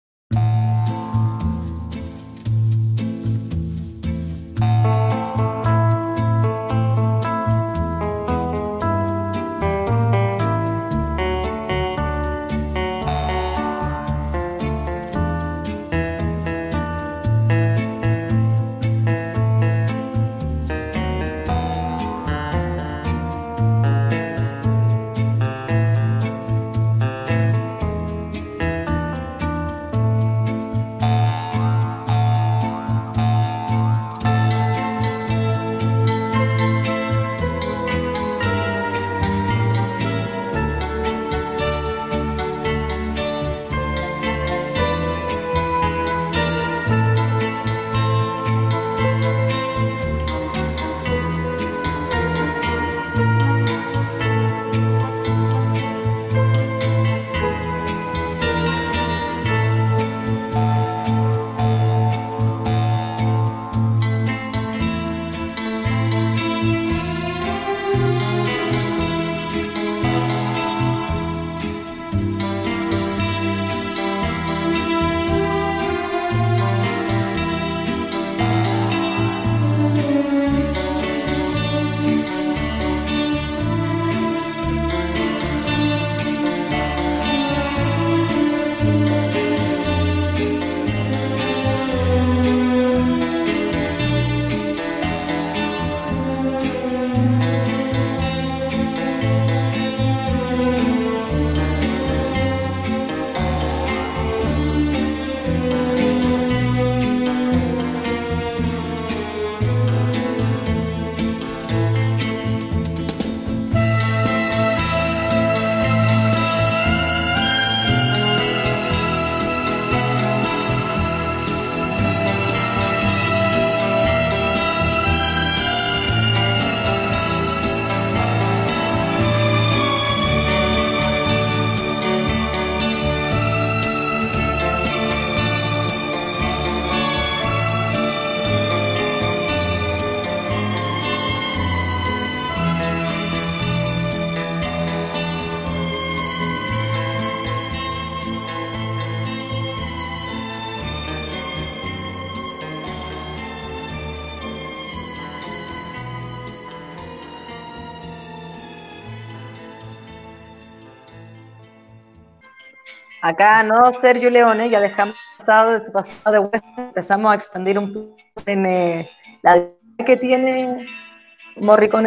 Acá no Sergio Leone, ya dejamos pasado de su pasado de western, empezamos a expandir un poco en eh, la idea que tiene Morricone,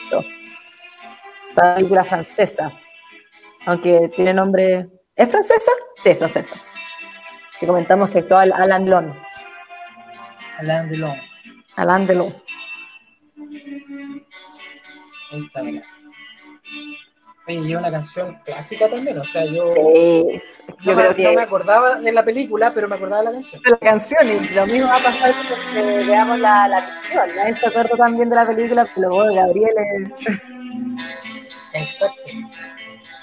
esta película francesa, aunque tiene nombre... ¿Es francesa? Sí, es francesa. Que comentamos que actuó Alain Delon. Alain Delon. Alain Delon. Ahí está, mira. Oye, y una canción clásica también, o sea, yo, Sí, yo no, creo me, que no me acordaba de la película, pero me acordaba de la canción. la canción, y lo mismo va a pasar cuando veamos la, la canción. Nadie se acuerda también de la película, pero luego de Gabriel es... Exacto.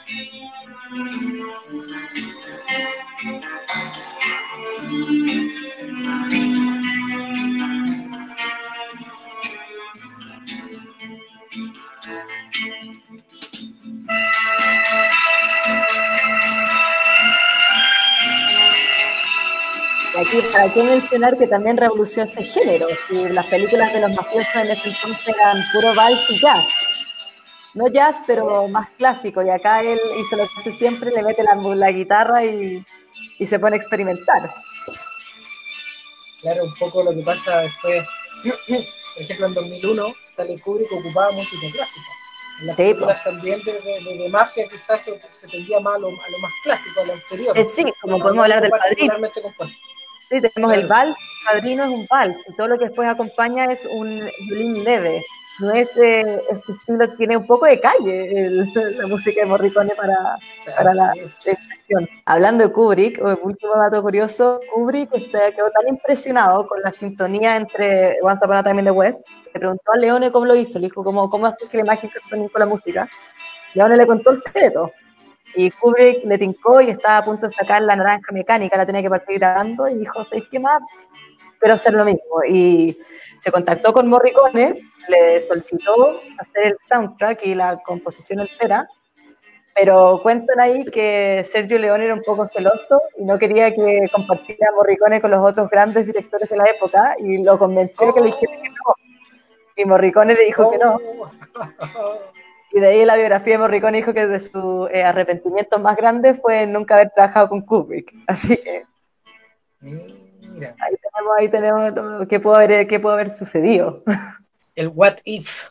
Aquí, ¿para qué mencionar que también revolucionó este género? Y las películas de los mafiosos en ese entonces eran puro vals y jazz. No jazz, pero más clásico. Y acá él hizo lo que hace siempre, le mete la, la guitarra y, y se pone a experimentar. Claro, un poco lo que pasa después, por ejemplo, en dos mil uno, Stanley Kubrick ocupaba música clásica. En las Sí, películas pues. también de, de, de, de mafia quizás se, se tendía más a lo, a lo más clásico, a lo anterior. Eh, sí, como no, podemos no hablar del Padrino. particularmente compuesto. Sí, tenemos Claro. el vals, el Padrino es un vals, y todo lo que después acompaña es un violín leve. No es de este estilo, tiene un poco de calle el, la música de Morricone para, O sea, para la, así la es. impresión. Hablando de Kubrick, un último dato curioso, Kubrick este, quedó tan impresionado con la sintonía entre Once Upon a Time in the West, que preguntó a Leone cómo lo hizo, le dijo cómo, cómo hacer que la imagen funcione con la música. Leone le contó el secreto. Y Kubrick le tincó y estaba a punto de sacar la naranja mecánica, la tenía que partir grabando y dijo, ¿sabes qué más? Pero hacer lo mismo. Y se contactó con Morricone, le solicitó hacer el soundtrack y la composición entera, pero cuentan ahí que Sergio Leone era un poco celoso y no quería que compartiera Morricone con los otros grandes directores de la época y lo convenció Oh. que le dijera que no. Y Morricone le dijo oh. que no. Y de ahí la biografía de Morricone dijo que de sus eh, arrepentimientos más grandes fue nunca haber trabajado con Kubrick. Así que Mira. ahí tenemos, ahí tenemos qué pudo haber, qué pudo haber sucedido. El What If.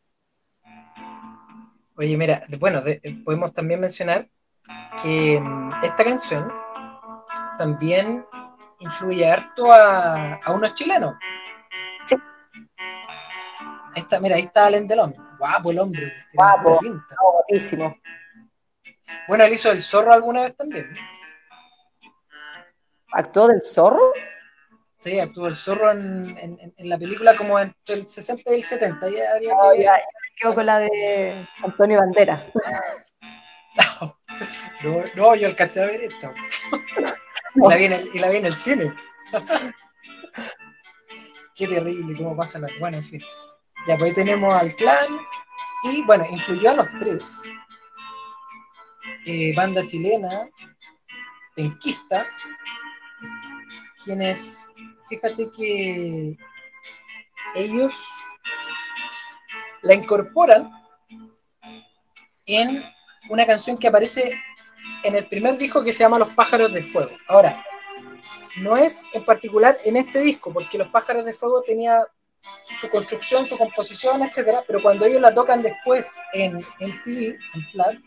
Oye, mira, bueno, de, podemos también mencionar que um, esta canción también influye harto a, a unos chilenos. Sí. Ahí está, mira, ahí está Alain Delon. Guapo el hombre. Guapo, pinta. no, guapísimo. Bueno, él hizo El Zorro alguna vez también. ¿Actuó del Zorro? Sí, actuó El Zorro en, en, en la película como entre el sesenta y el setenta. Ya habría No, que ver. ya, ya me quedo con la de Antonio Banderas. No, no, yo alcancé a ver esta. No. Y la vi en el, y la vi en el cine. Qué terrible cómo pasa la... Bueno, en fin. Ya, pues ahí tenemos al clan. Y bueno, influyó a los tres. Eh, banda chilena, penquista, quienes, fíjate que ellos la incorporan en una canción que aparece en el primer disco que se llama Los Pájaros de Fuego. Ahora, no es en particular en este disco, porque Los Pájaros de Fuego tenía su construcción, su composición, etcétera, pero cuando ellos la tocan después en M T V, en Plug,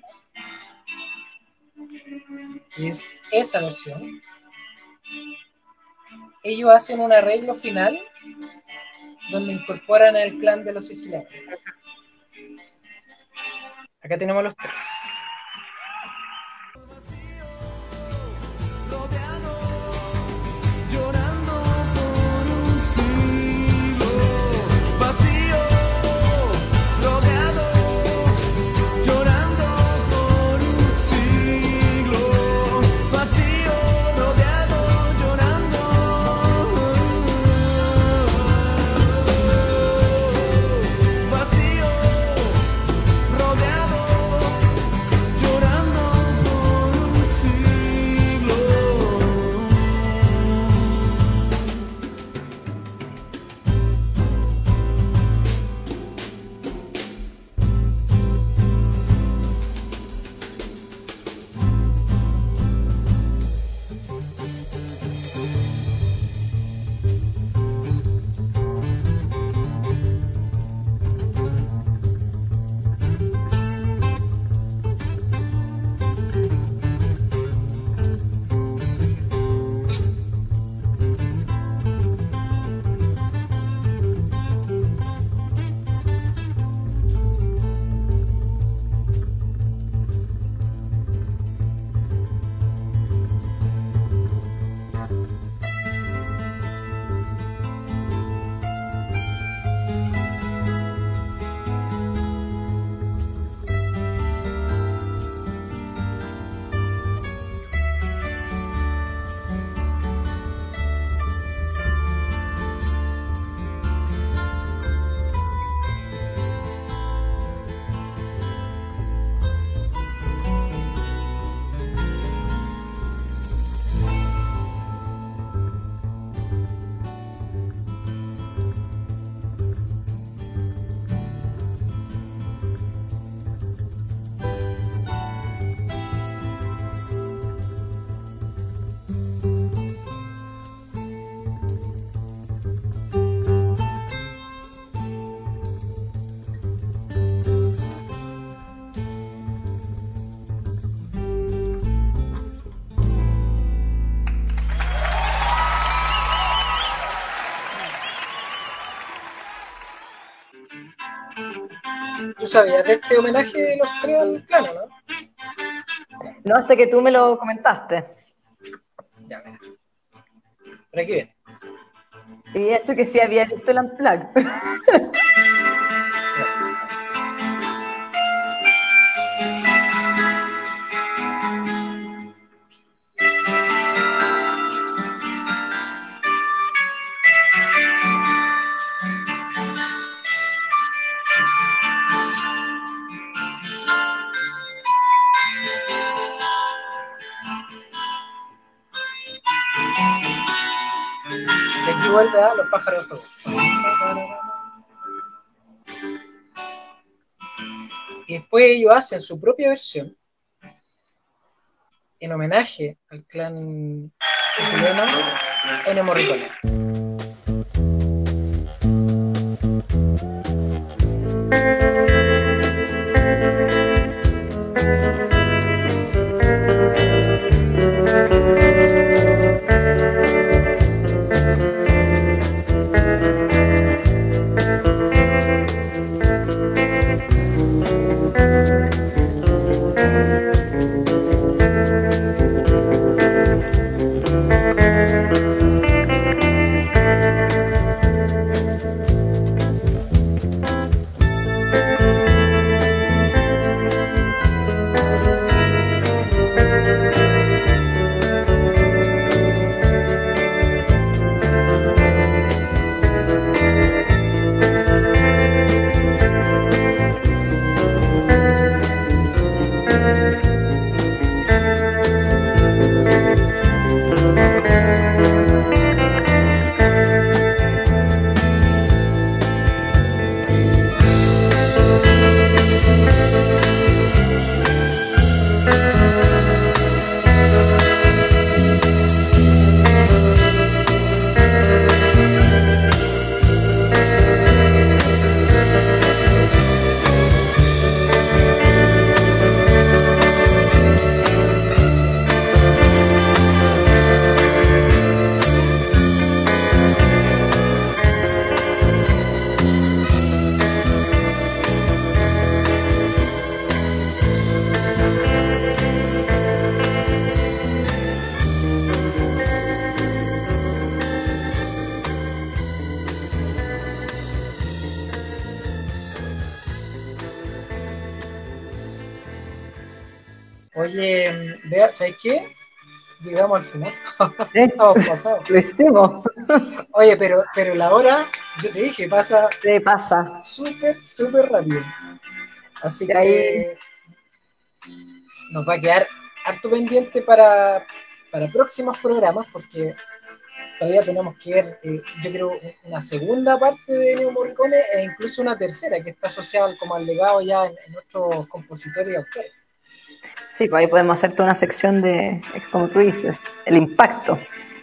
es esa versión, ellos hacen un arreglo final donde incorporan al clan de los sicilianos. Acá tenemos los tres. sabías de este homenaje de los tres al clan, ¿no? No, hasta que tú me lo comentaste. Ya, mira. Por aquí viene. Sí, eso que sí había visto el Unplugged. Y aquí vuelve a los pájaros de fuego. Y después ellos hacen su propia versión en homenaje al clan siciliano Ennio Morricone. Oye, vea, ¿sabes qué? Llegamos al final. Sí, Estamos pasados. lo hicimos. Oye, pero, pero la hora, yo te dije, pasa Sí, pasa. súper, súper rápido. Así Y ahí- que nos va a quedar harto pendiente para, para próximos programas, porque todavía tenemos que ver, eh, yo creo, una segunda parte de Ennio Morricone e incluso una tercera que está asociada como al legado ya en, en otros compositores y autores. Sí, pues ahí podemos hacerte una sección de, como tú dices, el impacto.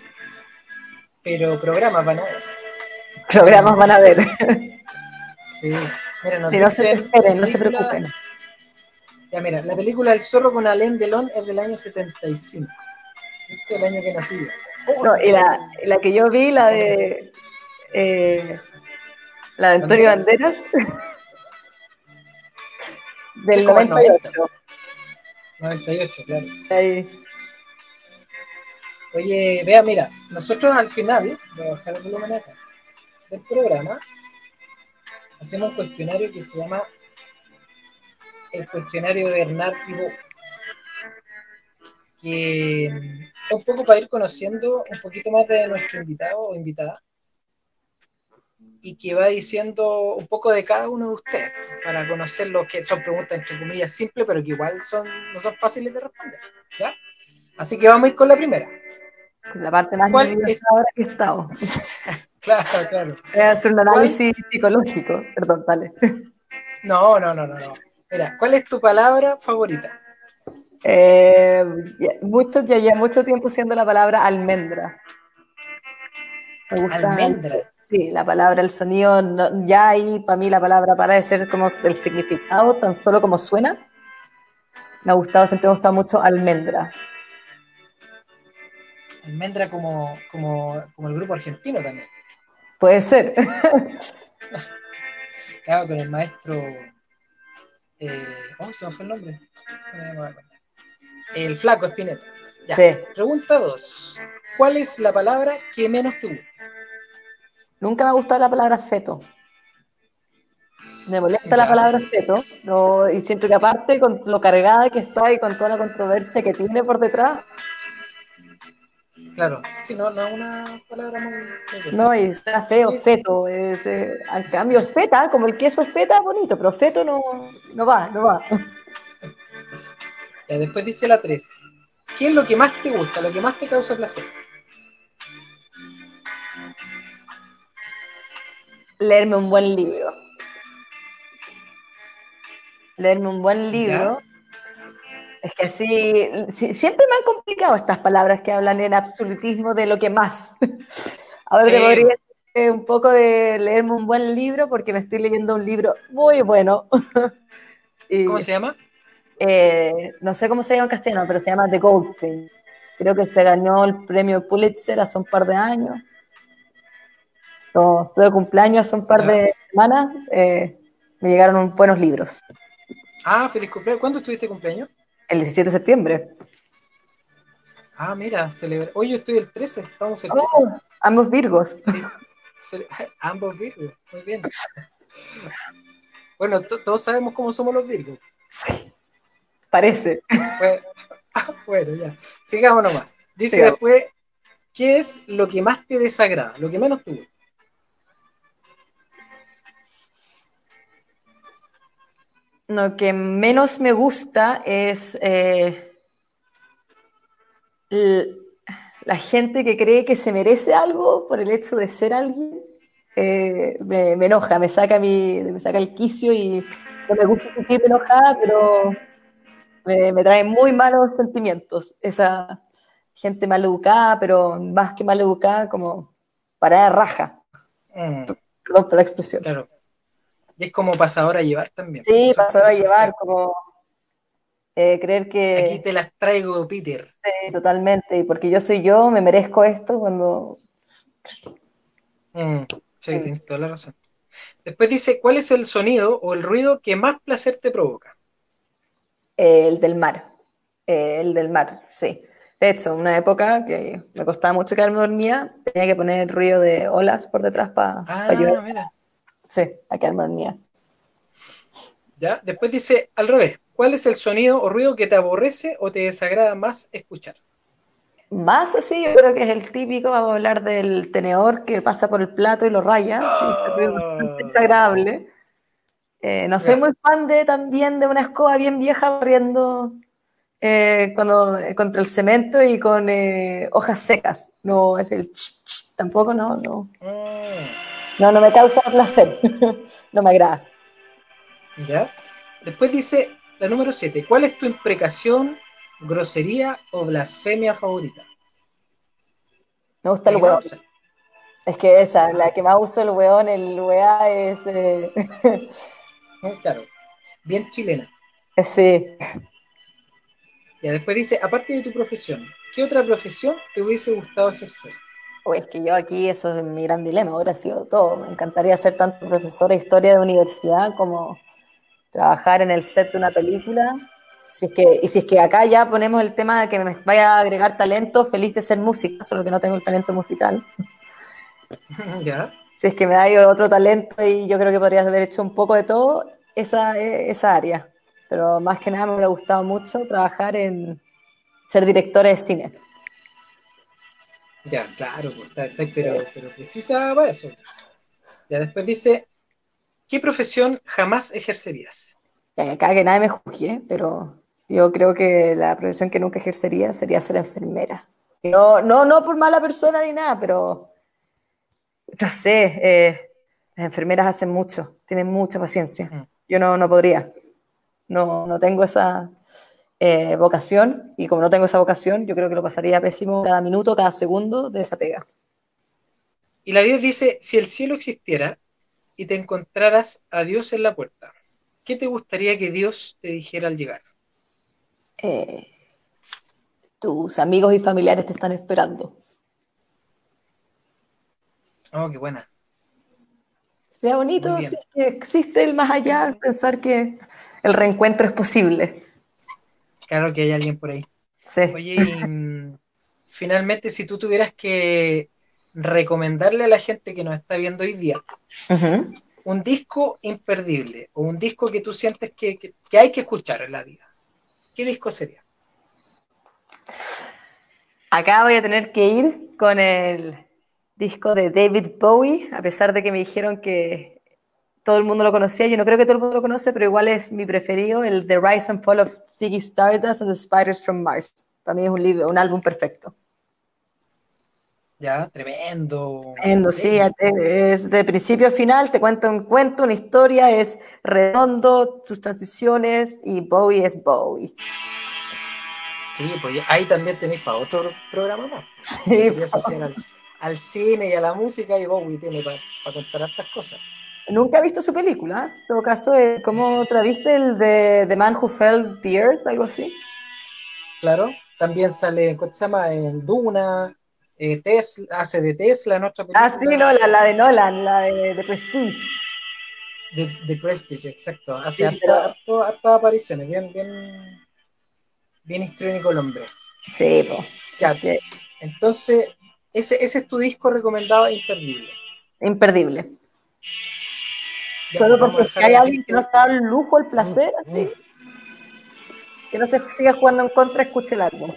Pero programas van a ver. Programas van a ver. Sí. Mira, nos Sí, no se dicen, desesperen, la no se película- preocupen. Ya mira, la película El zorro con Alain Delon es del año setenta y cinco. Este es el año que nací yo. Oh, No, se y me la, fue. y la que yo vi, la de eh, la de Antonio ¿Banderas? Banderas, del Es como el noventa y ocho. noventa y ocho, claro. Ahí. Oye, vea, mira, nosotros al final, voy a bajar el volumen acá, del programa, hacemos un cuestionario que se llama el cuestionario de Bernard Pivot, que es un poco para ir conociendo un poquito más de nuestro invitado o invitada, y que va diciendo un poco de cada uno de ustedes, para conocer lo que son preguntas entre comillas simples, pero que igual son, no son fáciles de responder, ¿ya? Así que vamos a ir con la primera. La parte más ¿Cuál nerviosa es? ahora que he estado. Claro, claro. Voy a hacer un ¿Cuál? análisis psicológico. Perdón, dale. No, no, no, no, no. Mira, ¿cuál es tu palabra favorita? Eh, ya, mucho, ya lleva mucho tiempo siendo la palabra almendra. Me gusta. Almendra. Sí, la palabra, el sonido, no- ya ahí para mí la palabra para de ser como el significado, tan solo como suena. Me ha gustado, siempre me ha gustado mucho almendra. Almendra como, como, como el grupo argentino también. Puede ser. Claro, con el maestro Eh, oh, se me fue el nombre. No me voy a acordar. El Flaco Spinetta. Ya. Sí. Pregunta dos. ¿Cuál es la palabra que menos te gusta? Nunca me ha gustado la palabra feto. Me molesta la Ya, palabra feto, no, y siento que aparte con lo cargada que está y con toda la controversia que tiene por detrás, claro. Sí, no, no es una palabra muy, muy buena. no, y sea feo, Sí. feto. Es, eh, en cambio, feta, como el queso feta, es bonito, pero feto no, no va, no va. Ya, después dice la tres. ¿Qué es lo que más te gusta, lo que más te causa placer? Leerme un buen libro. Leerme un buen ¿Ya? libro. Es que así, sí, siempre me han complicado estas palabras que hablan en absolutismo de lo que más. Ahora te Sí. podría decir un poco de leerme un buen libro porque me estoy leyendo un libro muy bueno. ¿Cómo Y se llama? eh, no sé cómo se llama en castellano, pero se llama The Goldfinch. Creo que se ganó el premio Pulitzer hace un par de años. Cuando tuve cumpleaños hace un par ¿Ya? de semanas, eh, me llegaron buenos libros. Ah, feliz cumpleaños. ¿Cuándo estuviste cumpleaños? El diecisiete de septiembre. Ah, mira, celebra. Hoy yo estoy el trece, estamos cerquita. Oh, ambos Virgos. Feliz. fel- Ambos Virgos, muy bien. Bueno, to- todos sabemos cómo somos los Virgos. Sí, parece. Pues, ah, bueno, ya. Sigamos nomás. Dice Sigamos. después, ¿qué es lo que más te desagrada? Lo que menos te gusta. Lo que menos me gusta es eh, l- la gente que cree que se merece algo por el hecho de ser alguien. Eh, me, me enoja, me saca, mi, me saca el quicio y no me gusta sentirme enojada, pero me, me trae muy malos sentimientos. Esa gente mal educada, pero más que mal educada, como parada de raja. Mm, Perdón por la expresión. claro. Y es como pasador a llevar también. Sí, Eso, pasó a eso es llevar, feo. como eh, creer Aquí que te las traigo, Peter. sí, totalmente, y porque yo soy yo, me merezco esto cuando Mm, sí, sí, tienes toda la razón. Después dice, ¿cuál es el sonido o el ruido que más placer te provoca? eh, el del mar, eh, el del mar, sí. De hecho, una época que me costaba mucho quedarme dormida, tenía que poner ruido de olas por detrás para ayudar, Ah, mira. sí, a quedarme dormida. ¿Ya? Después dice, al revés, ¿cuál es el sonido o ruido que te aborrece o te desagrada más escuchar? Más así, yo creo que es el típico, vamos a hablar del tenedor que pasa por el plato y lo raya, sí, ese ruido bastante Ah, desagradable. Eh, no soy ya. muy fan de también de una escoba bien vieja barriendo eh, cuando, eh, contra el cemento y con eh, hojas secas. No es el ch, ch, tampoco, no, no. Mm, No, no me causa placer. No me agrada. ¿ya? Después dice la número siete, ¿cuál es tu imprecación, grosería o blasfemia favorita? Me gusta La el que más hueón. usa. Es que esa, Ah, la que más uso el hueón, el weá es. Eh, mm, claro, bien chilena. sí. Ya, después dice, aparte de tu profesión, ¿qué otra profesión te hubiese gustado ejercer? Uy, es que yo aquí, eso es mi gran dilema, ahora ha sido todo. Me encantaría ser tanto profesora de historia de universidad como trabajar en el set de una película. Si es que, y si es que acá ya ponemos el tema de que me vaya a agregar talento, feliz de ser música, solo que no tengo el talento musical. ¿Ya? Si es que me da otro talento y yo creo que podrías haber hecho un poco de todo, esa, esa área. Pero más que nada me hubiera gustado mucho trabajar en ser directora de cine. Ya, claro, pues, está, está- Sí. pero, pero precisa para eso. Ya, después dice, ¿qué profesión jamás ejercerías? Y acá que nadie me juzgue, pero yo creo que la profesión que nunca ejercería sería ser enfermera. No, no, no por mala persona ni nada, pero no sé, eh, las enfermeras hacen mucho, tienen mucha paciencia. Mm, Yo no, no podría, no, no tengo esa eh, vocación y como no tengo esa vocación, yo creo que lo pasaría pésimo cada minuto, cada segundo de esa pega. Y la diez dice, si el cielo existiera y te encontraras a Dios en la puerta, ¿qué te gustaría que Dios te dijera al llegar? Eh, tus amigos y familiares te están esperando. Oh, qué buena. Sería Muy bonito si bien. es que existe el más Sí, allá, sí. pensar que el reencuentro es posible. Claro que hay alguien por ahí. Sí. Oye, y mm, finalmente, si tú tuvieras que recomendarle a la gente que nos está viendo hoy día Uh-huh. un disco imperdible o un disco que tú sientes que, que, que hay que escuchar en la vida, ¿qué disco sería? Acá voy a tener que ir con el disco de David Bowie, a pesar de que me dijeron que todo el mundo lo conocía. Yo no creo que todo el mundo lo conoce, pero igual es mi preferido, el The Rise and Fall of Ziggy Stardust and the Spiders from Mars. Para mí es un, libro, un álbum perfecto. Ya, tremendo. Tremendo, sí, es de principio a final, te cuenta un cuento, una historia, es redondo, sus transiciones, y Bowie es Bowie. Sí, pues ahí también tenéis para otro programa más. Sí, Quería asociar al, al cine y a la música, y Bowie tiene para pa contar hartas cosas. Nunca he visto su película, en todo caso, ¿cómo otra viste? El de The Man Who Fell the Earth, algo así. Claro, también sale, ¿cómo se llama? En Duna, eh, Tesla, hace de Tesla en otra película. Ah, sí, no, la, la de Nolan, la de, de Prestige. De, de Prestige, exacto. Hace Sí, harta, pero... harto, hartas apariciones, bien, bien, bien histriónico el hombre. Sí, pues. Ya, Okay. entonces, ese, ese es tu disco recomendado e imperdible. Imperdible. Ya, Solo pues porque si hay alguien gente... que no está al lujo, el placer, así. Que no se siga jugando en contra, escuche el álbum.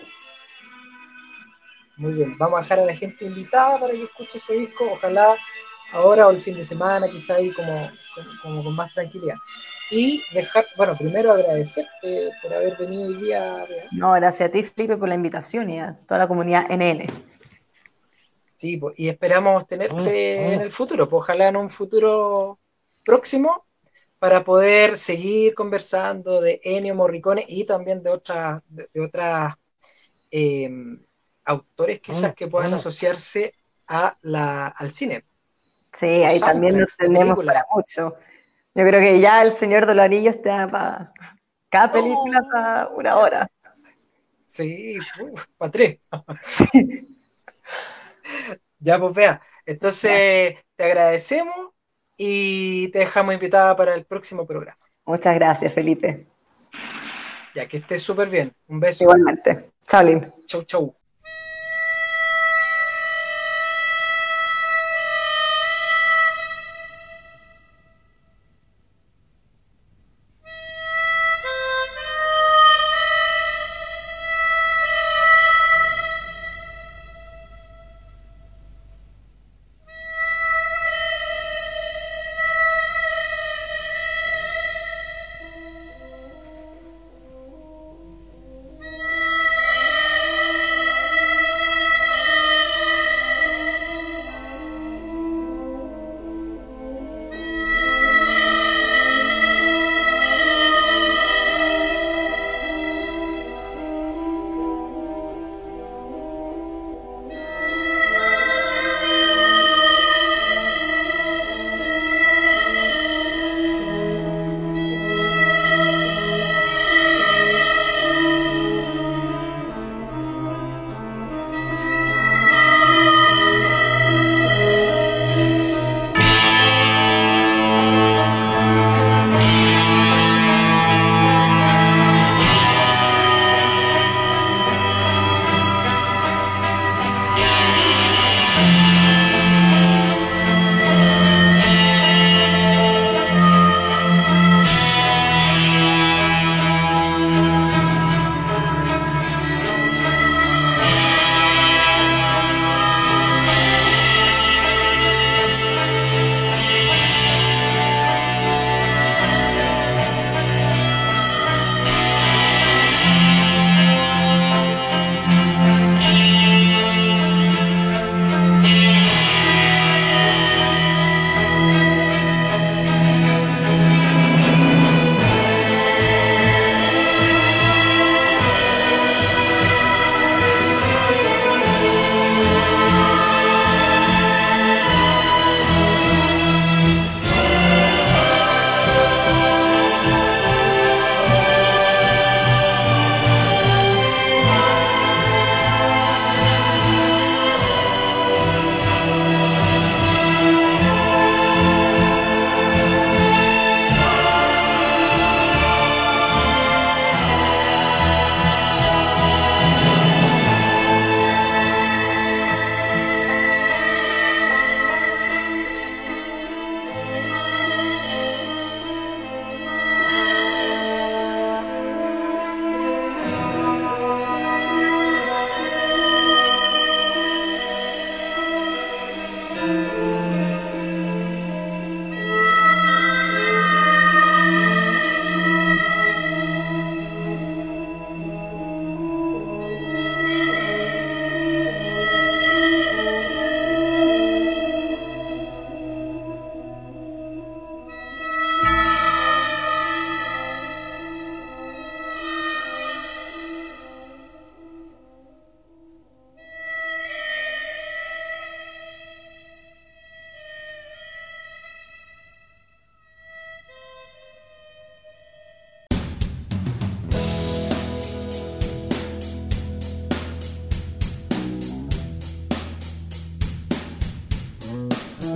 Muy bien, vamos a dejar a la gente invitada para que escuche ese disco, ojalá ahora o el fin de semana, quizá ahí como, como con más tranquilidad. Y dejar, bueno, primero agradecerte por haber venido hoy día. No, gracias a ti, Felipe, por la invitación y a toda la comunidad N N. Sí, pues, y esperamos tenerte en el futuro, pues ojalá en un futuro próximo, para poder seguir conversando de Ennio Morricone y también de otras de, de otras eh, autores quizás que puedan asociarse a la, al cine. Sí, ahí también nos tenemos para mucho. Yo creo que ya El Señor de los Anillos te da para cada película oh, para una hora. Sí, para tres. Sí. Ya, pues vea. Entonces, ya. Te agradecemos y te dejamos invitada para el próximo programa. Muchas gracias, Felipe. Ya, que estés súper bien. Un beso. Igualmente. Chao, Lin. Chau, chau.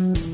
Thank